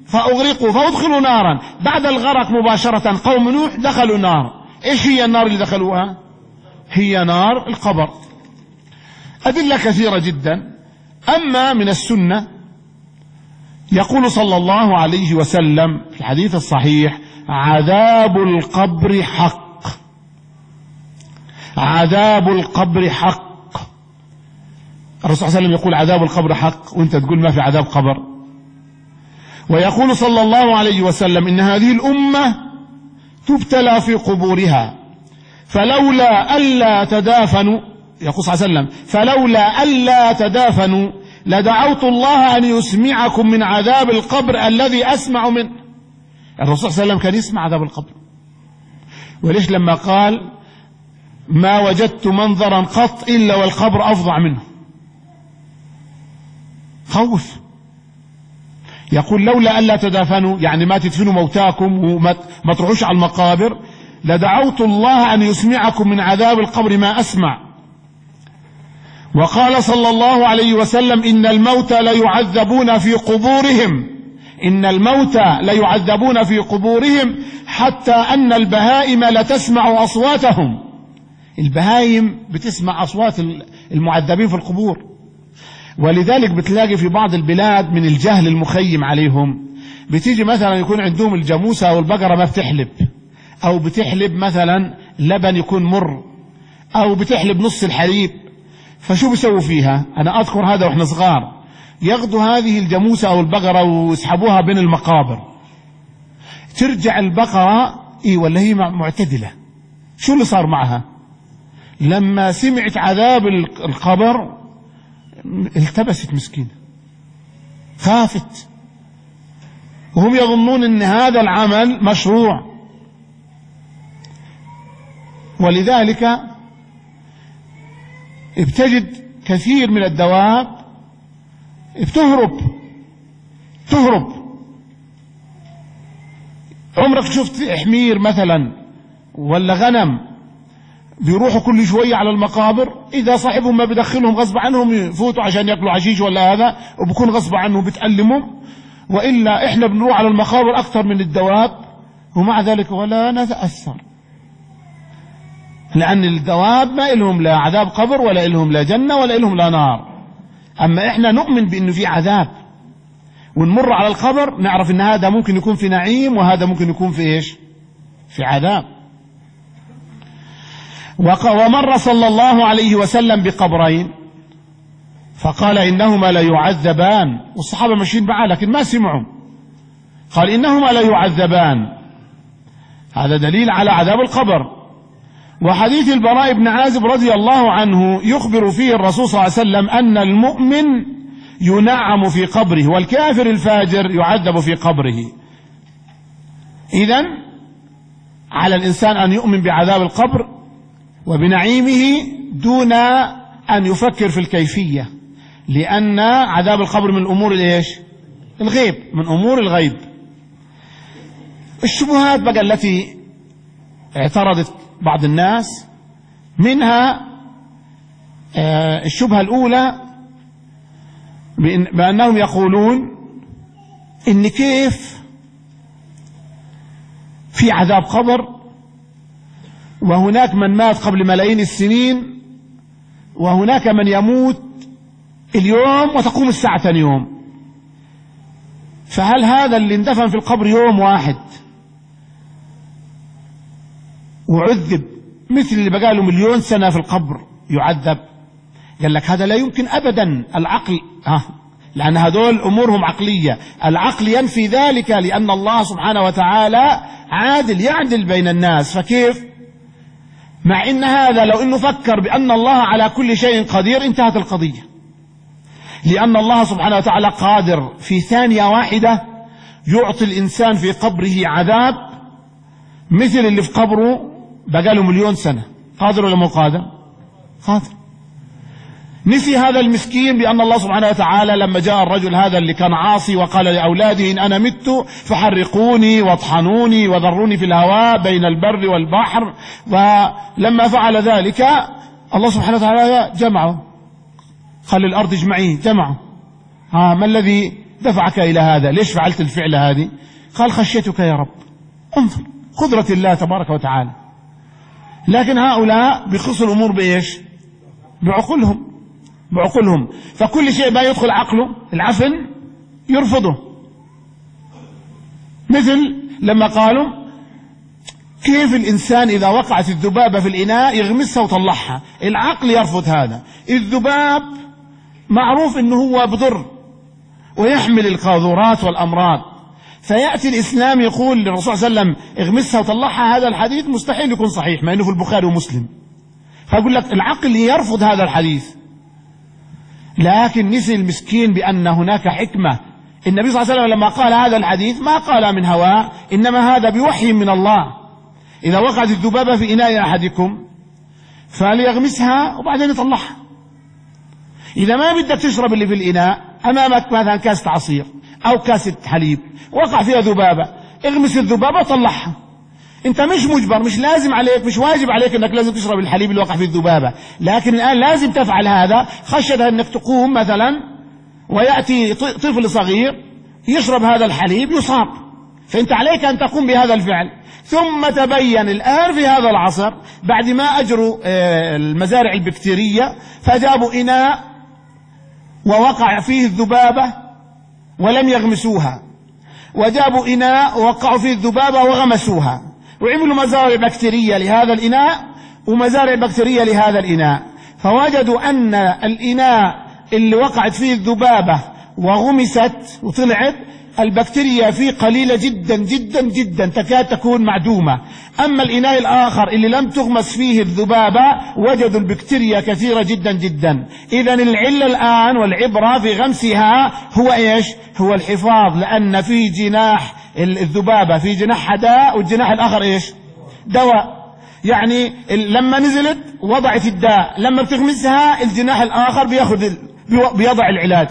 Speaker 1: فأغرقوا فأدخلوا نارا. بعد الغرق مباشرة قوم نوح دخلوا نار. إيش هي النار اللي دخلوها؟ هي نار القبر. أدلة كثيرة جدا. أما من السنة يقول صلى الله عليه وسلم في الحديث الصحيح: عذاب القبر حق، عذاب القبر حق. الرسول صلى الله عليه وسلم يقول عذاب القبر حق، وانت تقول ما في عذاب قبر. ويقول صلى الله عليه وسلم: إن هذه الأمة تبتلى في قبورها فلولا ألا تدافنوا، يقول صلى الله عليه وسلم: فلولا ألا تدافنوا لدعوت الله أن يسمعكم من عذاب القبر الذي أسمع منه. الرسول صلى الله عليه وسلم كان يسمع عذاب القبر. وليش لما قال: ما وجدت منظرا قط إلا والقبر أفظع منه، خوف. يقول: لولا ألا تدافنوا، يعني ما تدفنوا موتاكم وما تروحوش على المقابر، لدعوت الله أن يسمعكم من عذاب القبر ما أسمع. وقال صلى الله عليه وسلم: إن الموتى ليعذبون في قبورهم، إن الموتى ليعذبون في قبورهم حتى أن البهائم لتسمع أصواتهم. البهائم بتسمع أصوات المعذبين في القبور. ولذلك بتلاقي في بعض البلاد من الجهل المخيم عليهم بتيجي مثلا يكون عندهم الجاموسة أو البقرة ما بتحلب، أو بتحلب مثلا لبن يكون مر، أو بتحلب نص الحليب. فشو بيسووا فيها؟ أنا أذكر هذا وإحنا صغار، ياخذوا هذه الجاموسة أو البقرة ويسحبوها بين المقابر، ترجع البقرة إيه ولا هي معتدلة. شو اللي صار معها؟ لما سمعت عذاب القبر التبست مسكينة، خافت، وهم يظنون أن هذا العمل مشروع. ولذلك بتجد كثير من الدواب بتهرب تهرب. عمرك شفت حمير مثلا ولا غنم بيروحوا كل شوية على المقابر؟ إذا صاحبهم ما بدخلهم غصب عنهم يفوتوا عشان يأكلوا عشيش ولا هذا، وبكون غصب عنهم بتألمهم. وإلا إحنا بنروح على المقابر أكثر من الدواب، ومع ذلك ولا نتأثر، لأن الدواب ما إلهم لا عذاب قبر ولا إلهم لا جنة ولا إلهم لا نار. أما إحنا نؤمن بأنه في عذاب، ونمر على القبر نعرف أن هذا ممكن يكون في نعيم وهذا ممكن يكون في إيش؟ في عذاب. ومر صلى الله عليه وسلم بقبرين فقال: إنهما لا يعذبان. والصحابة ماشيين معاه لكن ما سمعوا. قال: إنهما لا يعذبان. هذا دليل على عذاب القبر. وحديث البراء بن عازب رضي الله عنه يخبر فيه الرسول صلى الله عليه وسلم أن المؤمن ينعم في قبره والكافر الفاجر يعذب في قبره. إذن على الإنسان أن يؤمن بعذاب القبر وبنعيمه دون أن يفكر في الكيفية، لأن عذاب القبر من أمور الإيش؟ الغيب، من أمور الغيب. الشبهات بقى التي اعترضت بعض الناس، منها الشبهة الأولى بأنهم يقولون إن كيف في عذاب قبر وهناك من مات قبل ملايين السنين وهناك من يموت اليوم وتقوم الساعة ثاني يوم، فهل هذا اللي اندفن في القبر يوم واحد وعذب مثل اللي بقاله مليون سنة في القبر يعذب؟ قال لك هذا لا يمكن أبدا. العقل ها، لأن هذول أمورهم عقلية، العقل ينفي ذلك، لأن الله سبحانه وتعالى عادل يعدل بين الناس. فكيف؟ مع إن هذا لو إنه فكر بأن الله على كل شيء قدير انتهت القضية، لأن الله سبحانه وتعالى قادر في ثانية واحدة يعطي الإنسان في قبره عذاب مثل اللي في قبره بقاله مليون سنة. قادر ولا مو قادر؟ قادر. نسي هذا المسكين بأن الله سبحانه وتعالى لما جاء الرجل هذا اللي كان عاصي وقال لأولاده: إن أنا مت فحرقوني واطحنوني وذروني في الهواء بين البر والبحر، ولما فعل ذلك الله سبحانه وتعالى جمعه، قال للأرض اجمعيه، جمعه. ها ما الذي دفعك إلى هذا؟ ليش فعلت الفعل هذه؟ قال خشيتك يا رب. انظر قدرة الله تبارك وتعالى. لكن هؤلاء بيخصوا الأمور بإيش؟ بعقولهم بعقولهم فكل شيء ما يدخل عقله العفن يرفضه. مثل لما قالوا كيف الإنسان إذا وقعت الذبابة في الإناء يغمسها وطلعها؟ العقل يرفض هذا. الذباب معروف أنه هو بضر ويحمل القاذورات والأمراض، فيأتي الإسلام يقول للرسول صلى الله عليه وسلم اغمسها وطلعها. هذا الحديث مستحيل يكون صحيح مع أنه في البخاري ومسلم. فأقول لك العقل يرفض هذا الحديث. لكن نسي المسكين بأن هناك حكمة. النبي صلى الله عليه وسلم لما قال هذا الحديث ما قال من هواه، إنما هذا بوحي من الله. إذا وقعت الذبابة في إناء أحدكم فليغمسها وبعدين يطلعها. إذا ما بدك تشرب اللي في الإناء، أمامك مثلا كاسة عصير أو كاسة حليب وقع فيها ذبابة، اغمس الذبابة وطلعها. أنت مش مجبر، مش لازم عليك، مش واجب عليك أنك لازم تشرب الحليب اللي وقع فيه الذبابة، لكن الآن لازم تفعل هذا خشية أنك تقوم مثلا ويأتي طفل صغير يشرب هذا الحليب يصاب، فأنت عليك أن تقوم بهذا الفعل. ثم تبين الآن في هذا العصر بعد ما أجروا المزارع البكتيرية فجابوا إناء ووقع فيه الذبابة ولم يغمسوها، وجابوا إناء ووقعوا فيه الذبابة وغمسوها، وعملوا مزارع بكتيرية لهذا الإناء ومزارع بكتيرية لهذا الإناء، فوجدوا أن الإناء اللي وقعت فيه الذبابة وغمست وطلعت البكتيريا فيه قليلة جدا جدا جدا تكاد تكون معدومة. أما الإناء الآخر اللي لم تغمس فيه الذبابة وجدوا البكتيريا كثيرة جدا جدا. إذن العلة الآن والعبرة في غمسها هو إيش؟ هو الحفاظ، لأن في جناح الذبابة في جناحها داء والجناح الآخر إيش؟ دواء. يعني لما نزلت وضعت الداء، لما بتغمسها الجناح الآخر بياخذ بيضع العلاج.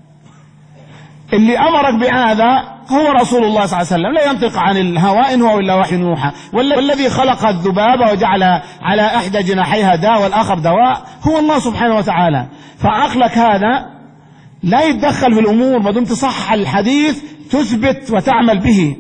Speaker 1: اللي أمرك بهذا هو رسول الله صلى الله عليه وسلم، لا ينطق عن الهوى إن هو إلا وحي يوحى. والذي خلق الذبابة وجعل على إحدى جناحيها داء والآخر دواء هو الله سبحانه وتعالى. فعقلك هذا لا يتدخل في الأمور ما دمت تصحح الحديث تثبت وتعمل به.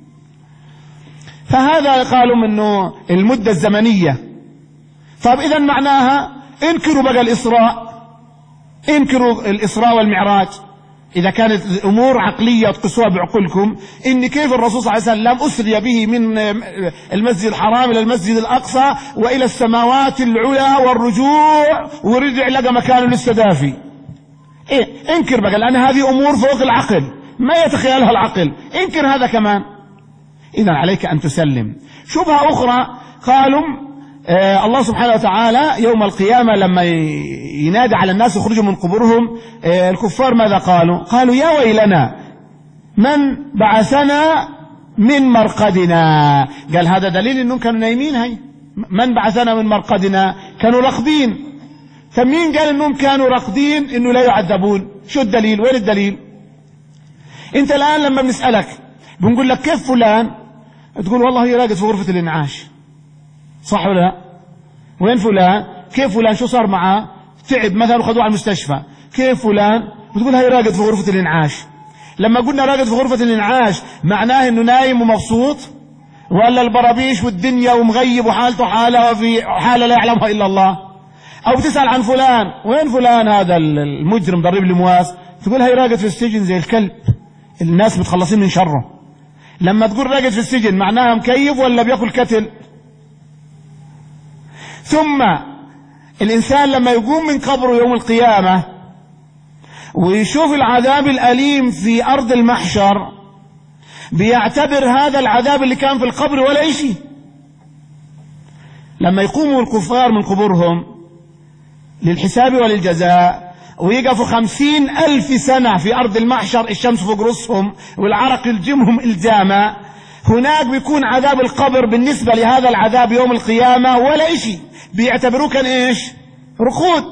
Speaker 1: فهذا قالوا منه المدة الزمنية. طب إذا معناها انكروا بقى الإسراء، انكروا الإسراء والمعراج. إذا كانت الأمور عقلية تقسوها بعقولكم، إن كيف الرسول صلى الله عليه وسلم أسري به من المسجد الحرام إلى المسجد الأقصى وإلى السماوات العلى والرجوع ورجع لقى مكانه للسدافي. إيه انكر بقى، لأن هذه أمور فوق العقل ما يتخيلها العقل، انكر هذا كمان. إذن عليك أن تسلم. شبهة أخرى قالوا آه الله سبحانه وتعالى يوم القيامة لما ينادي على الناس يخرجوا من قبورهم، آه الكفار ماذا قالوا؟ قالوا يا ويلنا من بعثنا من مرقدنا. قال هذا دليل أنهم كانوا نايمين. هاي من بعثنا من مرقدنا كانوا رقدين. فمين قال أنهم كانوا رقدين أنه لا يعذبون؟ شو الدليل؟ وين الدليل؟ انت الآن لما بنسألك بنقول لك كيف فلان، تقول والله هي راقد في غرفة الإنعاش، صح ولا لا؟ وين فلان؟ كيف فلان؟ شو صار معاه؟ تعب مثلا وخذوه على المستشفى. كيف فلان؟ بتقول هاي راقد في غرفة الإنعاش. لما قلنا راقد في غرفة الإنعاش معناه انه نايم ومبسوط، ولا البرابيش والدنيا ومغيب وحالته حالة وفي حالة لا يعلمها إلا الله؟ أو بتسأل عن فلان، وين فلان هذا المجرم ضرب المواس؟ تقول هاي راقد في السجن زي الكلب، الناس متخلصين من شره. لما تقول راقد في السجن معناها مكيف ولا بياكل كتل؟ ثم الإنسان لما يقوم من قبره يوم القيامة ويشوف العذاب الأليم في أرض المحشر بيعتبر هذا العذاب اللي كان في القبر ولا شيء. لما يقوموا الكفار من قبورهم للحساب وللجزاء ويقفوا خمسين ألف سنة في أرض المحشر، الشمس فوق رؤوسهم والعرق يلجمهم الجاما، هناك بيكون عذاب القبر بالنسبة لهذا العذاب يوم القيامة ولا شيء، بيعتبروه كان إيش؟ رقود.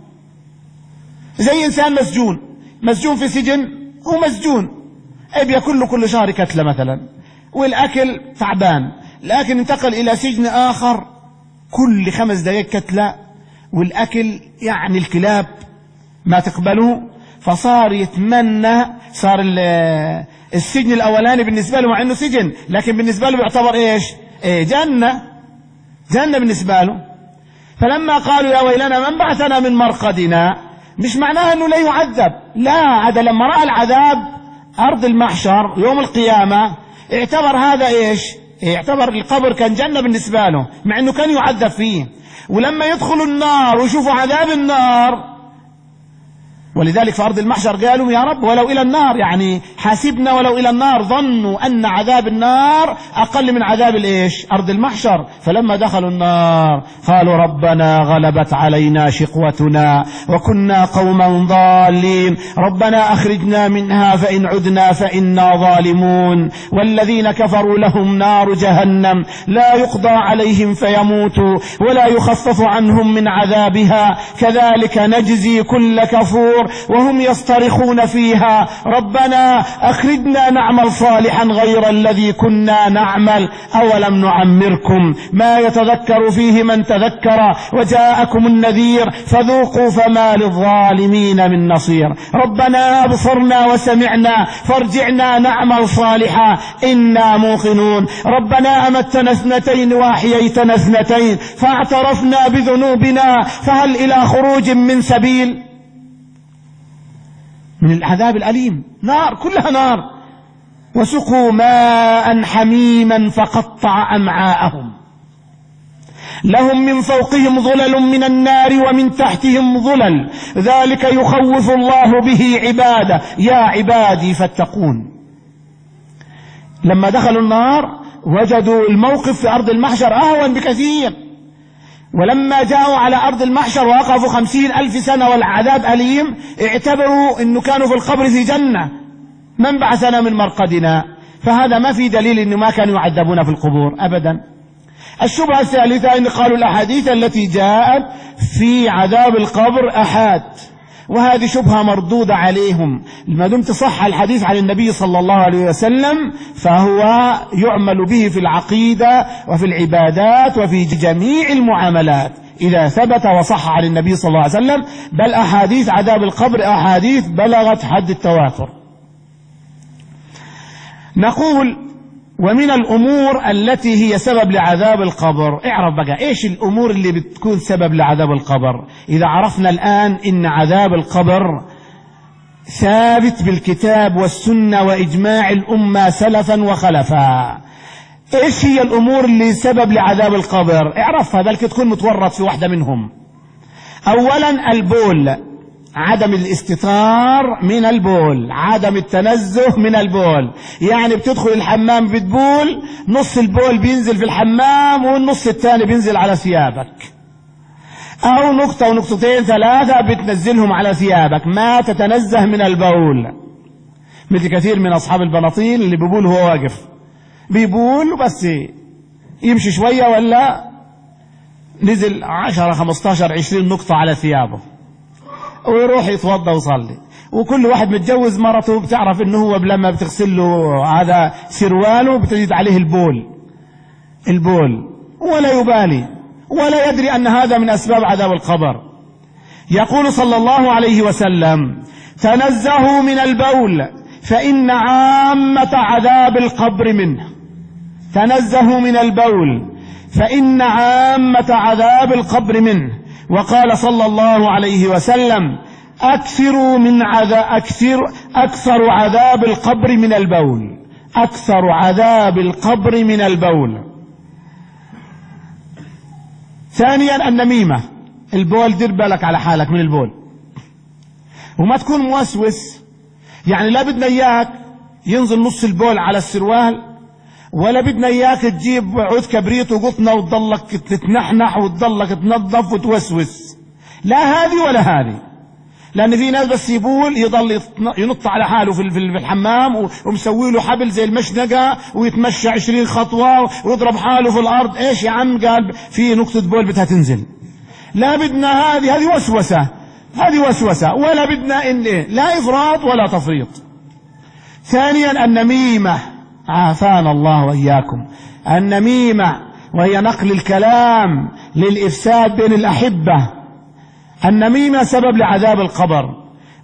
Speaker 1: زي إنسان مسجون، مسجون في سجن ومسجون بياكل له كل شهر كتلة مثلا والأكل تعبان، لكن انتقل إلى سجن آخر كل خمس دقائق كتلة والأكل يعني الكلاب ما تقبله، فصار يتمنى، صار السجن الأولاني بالنسبة له مع أنه سجن لكن بالنسبة له يعتبر إيش؟ إيه جنة، جنة بالنسبة له. فلما قالوا يا ويلنا من بعثنا من مرقدنا، مش معناها أنه لا يعذب، لا، هذا لما رأى العذاب أرض المحشر يوم القيامة اعتبر هذا إيش؟ اعتبر القبر كان جنة بالنسبة له مع أنه كان يعذب فيه. ولما يدخلوا النار ويشوفوا عذاب النار، ولذلك في أرض المحشر قالوا يا رب ولو إلى النار، يعني حاسبنا ولو إلى النار، ظنوا أن عذاب النار أقل من عذاب الإيش؟ أرض المحشر. فلما دخلوا النار قالوا ربنا غلبت علينا شقوتنا وكنا قوما ضالين، ربنا أخرجنا منها فإن عدنا فإنا ظالمون، والذين كفروا لهم نار جهنم لا يقضى عليهم فيموتوا ولا يخفف عنهم من عذابها كذلك نجزي كل كفور وهم يصطرخون فيها ربنا أخرجنا نعمل صالحا غير الذي كنا نعمل أولم نعمركم ما يتذكر فيه من تذكر وجاءكم النذير فذوقوا فما للظالمين من نصير. ربنا أبصرنا وسمعنا فارجعنا نعمل صالحا إنا موقنون. ربنا أمتنا اثنتين وأحييتنا اثنتين فاعترفنا بذنوبنا فهل إلى خروج من سبيل؟ من العذاب الأليم، نار كلها نار. وسقوا ماء حميما فقطع أمعاءهم لهم من فوقهم ظلل من النار ومن تحتهم ظلل ذلك يخوف الله به عباده يا عبادي فاتقون. لما دخلوا النار وجدوا الموقف في أرض المحشر أهون بكثير، ولما جاءوا على أرض المحشر ووقفوا خمسين ألف سنة والعذاب أليم اعتبروا أنه كانوا في القبر في جنة، من بعثنا من مرقدنا. فهذا ما في دليل أنه ما كانوا يعذبون في القبور أبدا. الشبهة الثالثة أن قالوا الأحاديث التي جاءت في عذاب القبر أحاد، وهذه شبهة مردودة عليهم. ما دمت صح الحديث عن النبي صلى الله عليه وسلم فهو يعمل به في العقيدة وفي العبادات وفي جميع المعاملات إذا ثبت وصح عن النبي صلى الله عليه وسلم، بل أحاديث عذاب القبر أحاديث بلغت حد التواتر. نقول ومن الأمور التي هي سبب لعذاب القبر، اعرف بقى إيش الأمور اللي بتكون سبب لعذاب القبر. إذا عرفنا الآن إن عذاب القبر ثابت بالكتاب والسنة وإجماع الأمة سلفا وخلفا، إيش هي الأمور اللي سبب لعذاب القبر؟ اعرفها، بل تكون متورط في واحدة منهم. أولا البول، عدم الاستتار من البول، عدم التنزه من البول. يعني بتدخل الحمام بتبول، نص البول بينزل في الحمام والنص الثاني بينزل على ثيابك، أو نقطة ونقطتين ثلاثة بتنزلهم على ثيابك، ما تتنزه من البول. مثل كثير من أصحاب البناطيل اللي بيبول هو واقف، بيبول بس يمشي شوية ولا نزل عشرة خمستاشر عشرين نقطة على ثيابه، ويروح يتوضى ويصلي. وكل واحد متجوز مرته بتعرف انه هو لما بتغسل له هذا سرواله بتجد عليه البول البول ولا يبالي ولا يدري ان هذا من اسباب عذاب القبر. يقول صلى الله عليه وسلم تنزهوا من البول فإن عامة عذاب القبر منه. تنزهوا من البول فإن عامة عذاب القبر منه. وقال صلى الله عليه وسلم أكثروا من عذاب أكثر أكثر عذاب القبر من البول، أكثر عذاب القبر من البول. ثانيا النميمة، البول دير بالك على حالك من البول وما تكون موسوس. يعني لا بدنا إياك ينزل نص البول على السروال، ولا بدنا إياك تجيب عود كبريت وقطنة وتضلك تتنحنح وتضلك تنظف وتوسوس، لا هذه ولا هذه. لأن في ناس بس يبول يضل ينط على حاله في الحمام ومسوي له حبل زي المشنقة ويتمشى عشرين خطوة ويضرب حاله في الأرض. إيش يا عم؟ قال في نقطة بول بدها تنزل. لا بدنا هذه، هذه وسوسة، هذه وسوسة. ولا بدنا إن لا إفراط ولا تفريط. ثانيا النميمة، عافانا الله وإياكم. النميمة وهي نقل الكلام للإفساد بين الأحبة. النميمة سبب لعذاب القبر.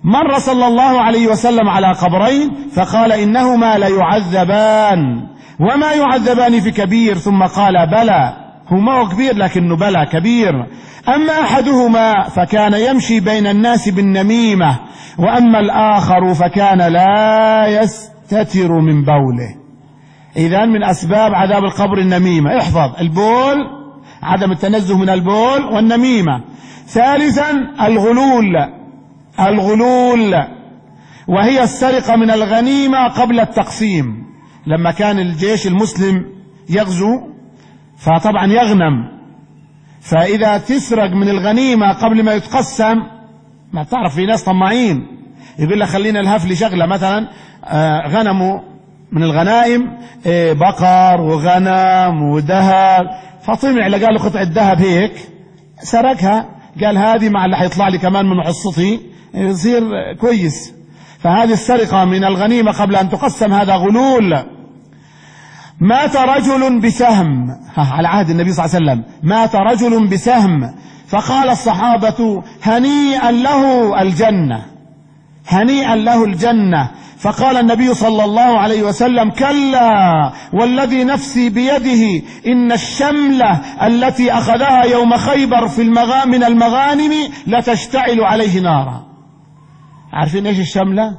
Speaker 1: مر صلى الله عليه وسلم على قبرين فقال إنهما ليعذبان وما يعذبان في كبير، ثم قال بلى، هما هو كبير لكنه بلى كبير، أما أحدهما فكان يمشي بين الناس بالنميمة، وأما الآخر فكان لا يستتر من بوله. إذن من أسباب عذاب القبر النميمة، احفظ البول، عدم التنزه من البول والنميمة. ثالثا الغلول، الغلول وهي السرقة من الغنيمة قبل التقسيم. لما كان الجيش المسلم يغزو فطبعا يغنم، فإذا تسرق من الغنيمة قبل ما يتقسم، ما تعرف في ناس طماعين يقول لك خلينا الهفل شغلة، مثلا غنموا من الغنائم بقر وغنم وذهب، فطمع لقى له قطعة ذهب هيك سرقها، قال هذه مع اللي حيطلع لي كمان من حصتي يصير كويس. فهذه السرقة من الغنيمة قبل أن تقسم هذا غلول. مات رجل بسهم، على عهد النبي صلى الله عليه وسلم، مات رجل بسهم فقال الصحابة هنيئا له الجنة، هنيئا له الجنة. فقال النبي صلى الله عليه وسلم كلا والذي نفسي بيده إن الشملة التي أخذها يوم خيبر في المغا من المغانم لتشتعل عليه نارا. عارفين ايش الشملة؟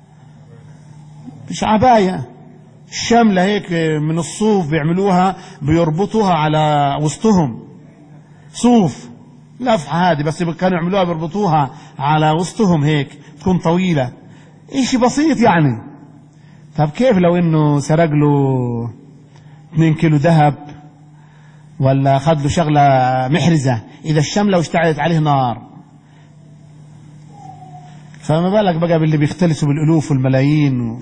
Speaker 1: مش عباية، الشملة هيك من الصوف بيعملوها، بيربطوها على وسطهم، صوف لفحة هذه، بس كانوا يعملوها بيربطوها على وسطهم هيك، تكون طويلة، اشي بسيط يعني. طب كيف لو انه سرق له اثنين كيلو ذهب ولا اخذ له شغلة محرزة، اذا الشملة واشتعلت عليه نار، فما بالك بقى باللي بيختلسوا بالالوف والملايين و...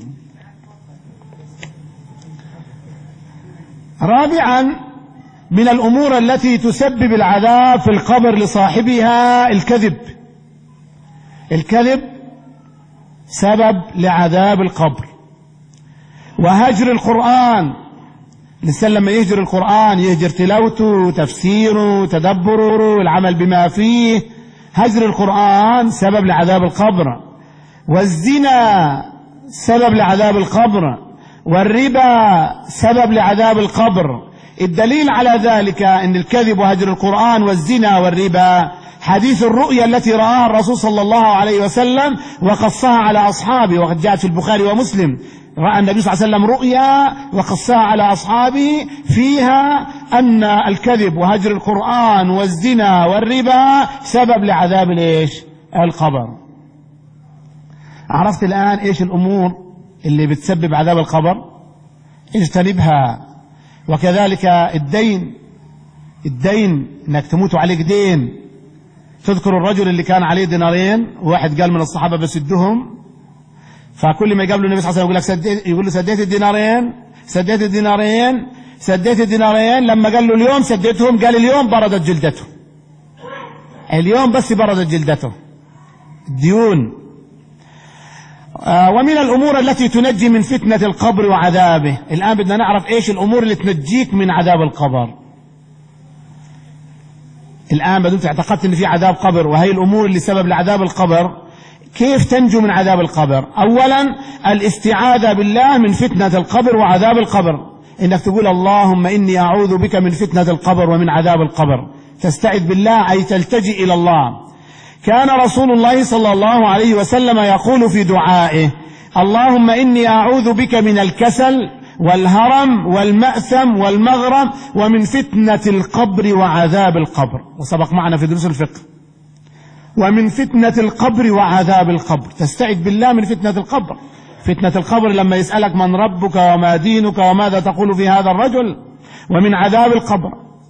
Speaker 1: رابعا من الامور التي تسبب العذاب في القبر لصاحبها الكذب. الكذب سبب لعذاب القبر. وهجر القرآن، الإنسان لما يهجر القرآن يهجر تلاوته تفسيره تدبره العمل بما فيه، هجر القرآن سبب لعذاب القبر. والزنا سبب لعذاب القبر، والربا سبب لعذاب القبر. الدليل على ذلك ان الكذب وهجر القرآن والزنا والربا حديث الرؤيا التي رآها الرسول صلى الله عليه وسلم وقصها على أصحابه، وقد جاءت في البخاري ومسلم، رأى النبي صلى الله عليه وسلم رؤيا وقصها على أصحابه فيها أن الكذب وهجر القرآن والزنا والربا سبب لعذاب الايش؟ القبر. عرفت الآن ايش الأمور اللي بتسبب عذاب القبر؟ اجتنبها. وكذلك الدين، الدين انك تموت عليك دين. تذكر الرجل اللي كان عليه دينارين، وواحد قال من الصحابة بسدهم، فكل ما يقابله النبي صلى الله عليه وسلم يقول لك سديت، يقول له سديت الدينارين، سديت الدينارين، سديت الدينارين. لما قال له اليوم سديتهم، قال اليوم بردت جلدته، اليوم بس بردت جلدته. الديون. آه ومن الأمور التي تنجي من فتنة القبر وعذابه. الآن بدنا نعرف إيش الأمور اللي تنجيك من عذاب القبر. الآن بدون اعتقدت إن في عذاب قبر وهي الأمور اللي سبب لعذاب القبر، كيف تنجو من عذاب القبر؟ أولا الاستعاذة بالله من فتنة القبر وعذاب القبر، إنك تقول اللهم إني أعوذ بك من فتنة القبر ومن عذاب القبر. تستعذ بالله أي تلتجئ إلى الله. كان رسول الله صلى الله عليه وسلم يقول في دعائه اللهم إني أعوذ بك من الكسل والهرم والمأثم والمغرم ومن فتنة القبر وعذاب القبر. وسبق معنا في دروس الفقه. ومن فتنة القبر وعذاب القبر، تستعذ بالله من فتنة القبر. فتنة القبر لما يسألك من ربك وما دينك وماذا تقول في هذا الرجل، ومن عذاب القبر.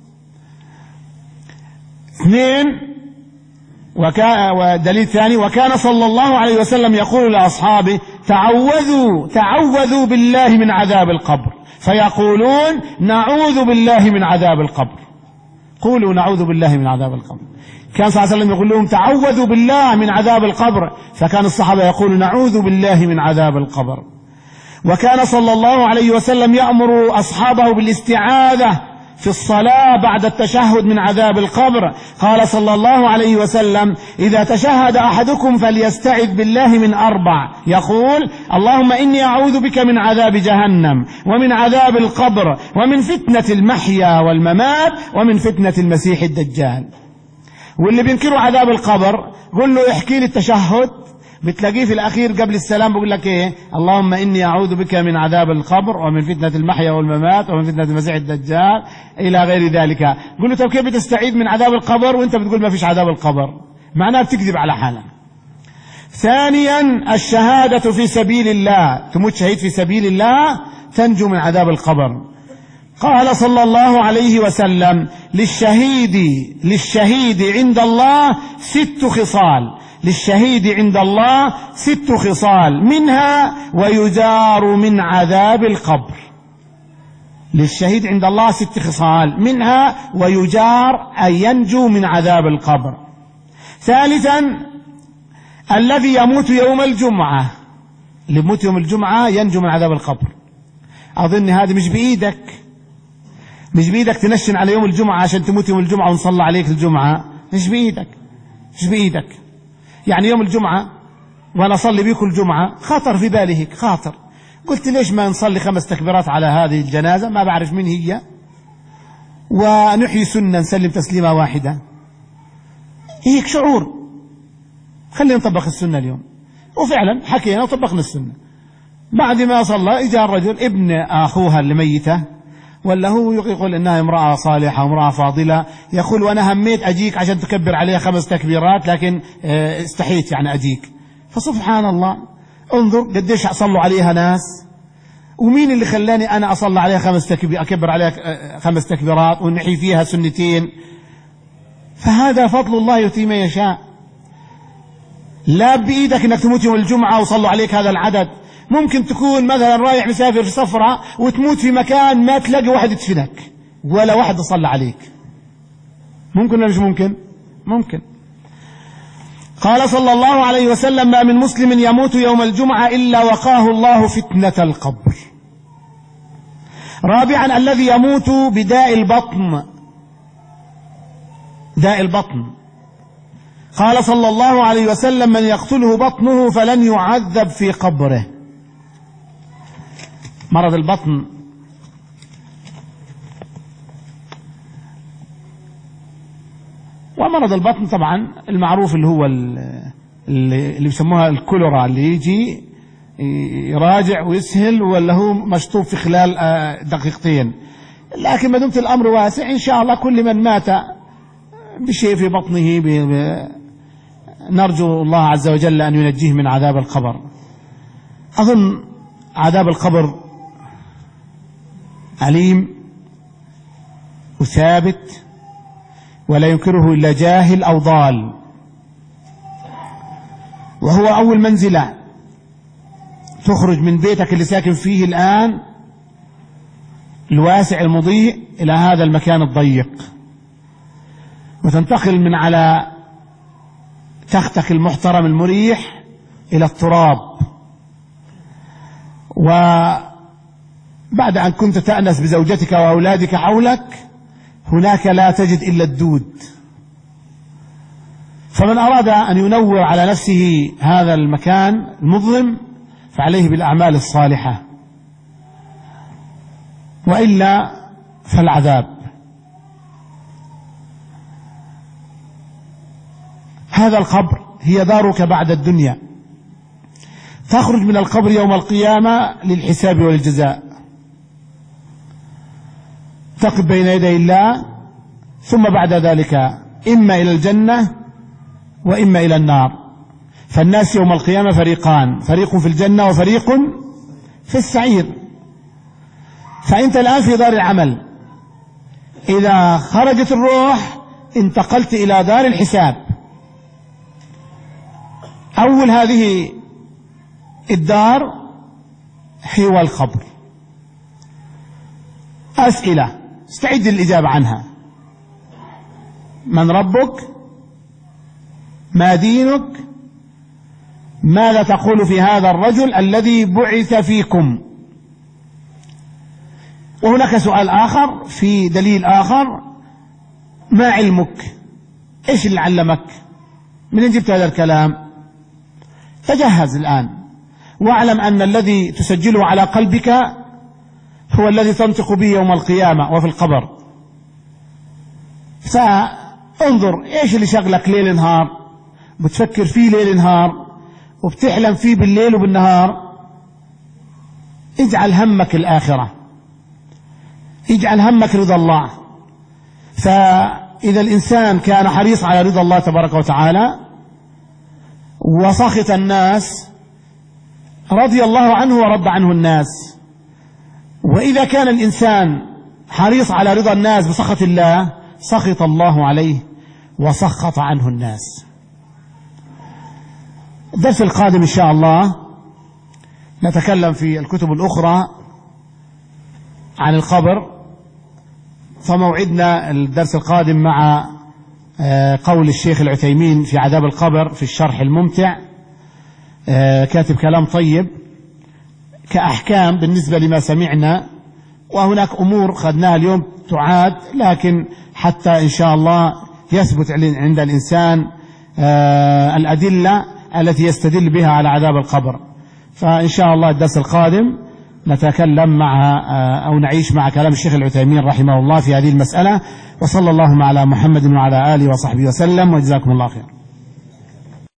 Speaker 1: اثنين، وكان ودليل ثاني، وكان صلى الله عليه وسلم يقول لأصحابه تعوذوا تعوذوا بالله من عذاب القبر، فيقولون نعوذ بالله من عذاب القبر. قولوا نعوذ بالله من عذاب القبر. كان صلى الله عليه وسلم يقول لهم تعوذوا بالله من عذاب القبر، فكان الصحابة يقولون نعوذ بالله من عذاب القبر. وكان صلى الله عليه وسلم يأمر أصحابه بالاستعاذة في الصلاة بعد التشهد من عذاب القبر. قال صلى الله عليه وسلم: إذا تشهد أحدكم فليستعذ بالله من أربع، يقول: اللهم إني أعوذ بك من عذاب جهنم ومن عذاب القبر ومن فتنة المحيا والممات ومن فتنة المسيح الدجال. واللي بينكروا عذاب القبر قل له احكي لي التشهد، بتلاقيه في الأخير قبل السلام بقول لك إيه؟ اللهم إني أعوذ بك من عذاب القبر ومن فتنة المحيا والممات ومن فتنة المسيح الدجال إلى غير ذلك. قل له طب كيف بتستعيذ من عذاب القبر وأنت بتقول ما فيش عذاب القبر؟ معناه بتكذب على حالك. ثانيا الشهادة في سبيل الله، تموت شهيد في سبيل الله تنجو من عذاب القبر. قال صلى الله عليه وسلم: للشهيد للشهيد عند الله ست خصال، للشهيد عند الله ست خصال منها ويجار من عذاب القبر. للشهيد عند الله ست خصال منها ويجار أي ينجو من عذاب القبر. ثالثا الذي يموت يوم الجمعة، اللي يموت يوم الجمعة ينجو من عذاب القبر. أظن هذه مش بإيدك، مش بإيدك تنشن على يوم الجمعة عشان تموت يوم الجمعة ونصلى عليك الجمعة، مش بإيدك، مش بإيدك. يعني يوم الجمعة وأنا أصلي بيكم الجمعة خاطر في بالي هيك خاطر، قلت ليش ما نصلي خمس تكبيرات على هذه الجنازة، ما بعرف من هي، ونحيي سنة نسلم تسليمة واحدة. هيك شعور، خلينا نطبق السنة اليوم. وفعلا حكينا وطبقنا السنة. بعد ما صلى إجا الرجل ابن أخوها اللي ميته، ولا هو يقول إنها امرأة صالحة وامرأة فاضلة، يقول وأنا هميت أجيك عشان تكبر عليها خمس تكبيرات لكن استحيت يعني أجيك. فسبحان الله، انظر قديش صلوا عليها ناس، ومين اللي خلاني أنا أصلي عليها خمس تكبيرات، أكبر عليها خمس تكبيرات ونحي فيها سنتين. فهذا فضل الله يؤتيه من يشاء. لا بإيدك إنك تموت يوم الجمعة وصلوا عليك هذا العدد. ممكن تكون مثلا رايح مسافر في سفرة وتموت في مكان ما تلاقي واحد يدفنك ولا واحد يصلى عليك. ممكن ولا مش ممكن؟ ممكن. قال صلى الله عليه وسلم: ما من مسلم يموت يوم الجمعة إلا وقاه الله فتنة القبر. رابعا الذي يموت بداء البطن، داء البطن. قال صلى الله عليه وسلم: من يقتله بطنه فلن يعذب في قبره. مرض البطن ومرض البطن طبعا المعروف اللي هو اللي بيسموها الكوليرا، اللي يجي يراجع ويسهل ولا هو مشطوب في خلال دقيقتين. لكن ما دمت الأمر واسع إن شاء الله كل من مات بشيء في بطنه نرجو الله عز وجل أن ينجيه من عذاب القبر. أظن عذاب القبر عليم وثابت ولا ينكره إلا جاهل أو ضال، وهو أول منزلة تخرج من بيتك اللي ساكن فيه الآن الواسع المضيء إلى هذا المكان الضيق، وتنتقل من على تختك المحترم المريح إلى التراب. وبعد أن كنت تأنس بزوجتك وأولادك حولك هناك لا تجد إلا الدود. فمن أراد أن ينور على نفسه هذا المكان المظلم فعليه بالأعمال الصالحة، وإلا فالعذاب. هذا القبر هي دارك بعد الدنيا، تخرج من القبر يوم القيامة للحساب والجزاء، تقف بين يدي الله، ثم بعد ذلك إما إلى الجنة وإما إلى النار. فالناس يوم القيامة فريقان، فريق في الجنة وفريق في السعير. فأنت الآن في دار العمل، إذا خرجت الروح انتقلت إلى دار الحساب. أول هذه الدار هو القبر. أسئلة استعد للإجابة عنها: من ربك؟ ما دينك؟ ماذا تقول في هذا الرجل الذي بعث فيكم؟ وهناك سؤال آخر في دليل آخر: ما علمك؟ إيش اللي علمك؟ من جبت هذا الكلام؟ تجهز الآن، واعلم أن الذي تسجله على قلبك هو الذي تنطق به يوم القيامة وفي القبر. فانظر إيش اللي شغلك ليل نهار، بتفكر فيه ليل نهار، وبتحلم فيه بالليل وبالنهار. اجعل همك الآخرة، اجعل همك رضا الله. فإذا الإنسان كان حريص على رضا الله تبارك وتعالى وسخط الناس، رضي الله عنه ورضى عنه الناس. وإذا كان الإنسان حريص على رضا الناس بسخط الله، سخط الله عليه وسخط عنه الناس. الدرس القادم إن شاء الله نتكلم في الكتب الأخرى عن القبر، فموعدنا الدرس القادم مع قول الشيخ العثيمين في عذاب القبر في الشرح الممتع. كاتب كلام طيب كأحكام بالنسبة لما سمعنا، وهناك أمور خدناها اليوم تعاد، لكن حتى إن شاء الله يثبت عند الإنسان الأدلة التي يستدل بها على عذاب القبر. فإن شاء الله الدرس القادم نتكلم مع أو نعيش مع كلام الشيخ العثيمين رحمه الله في هذه المسألة. وصلى اللهم على محمد وعلى آله وصحبه وسلم، وجزاكم الله خير.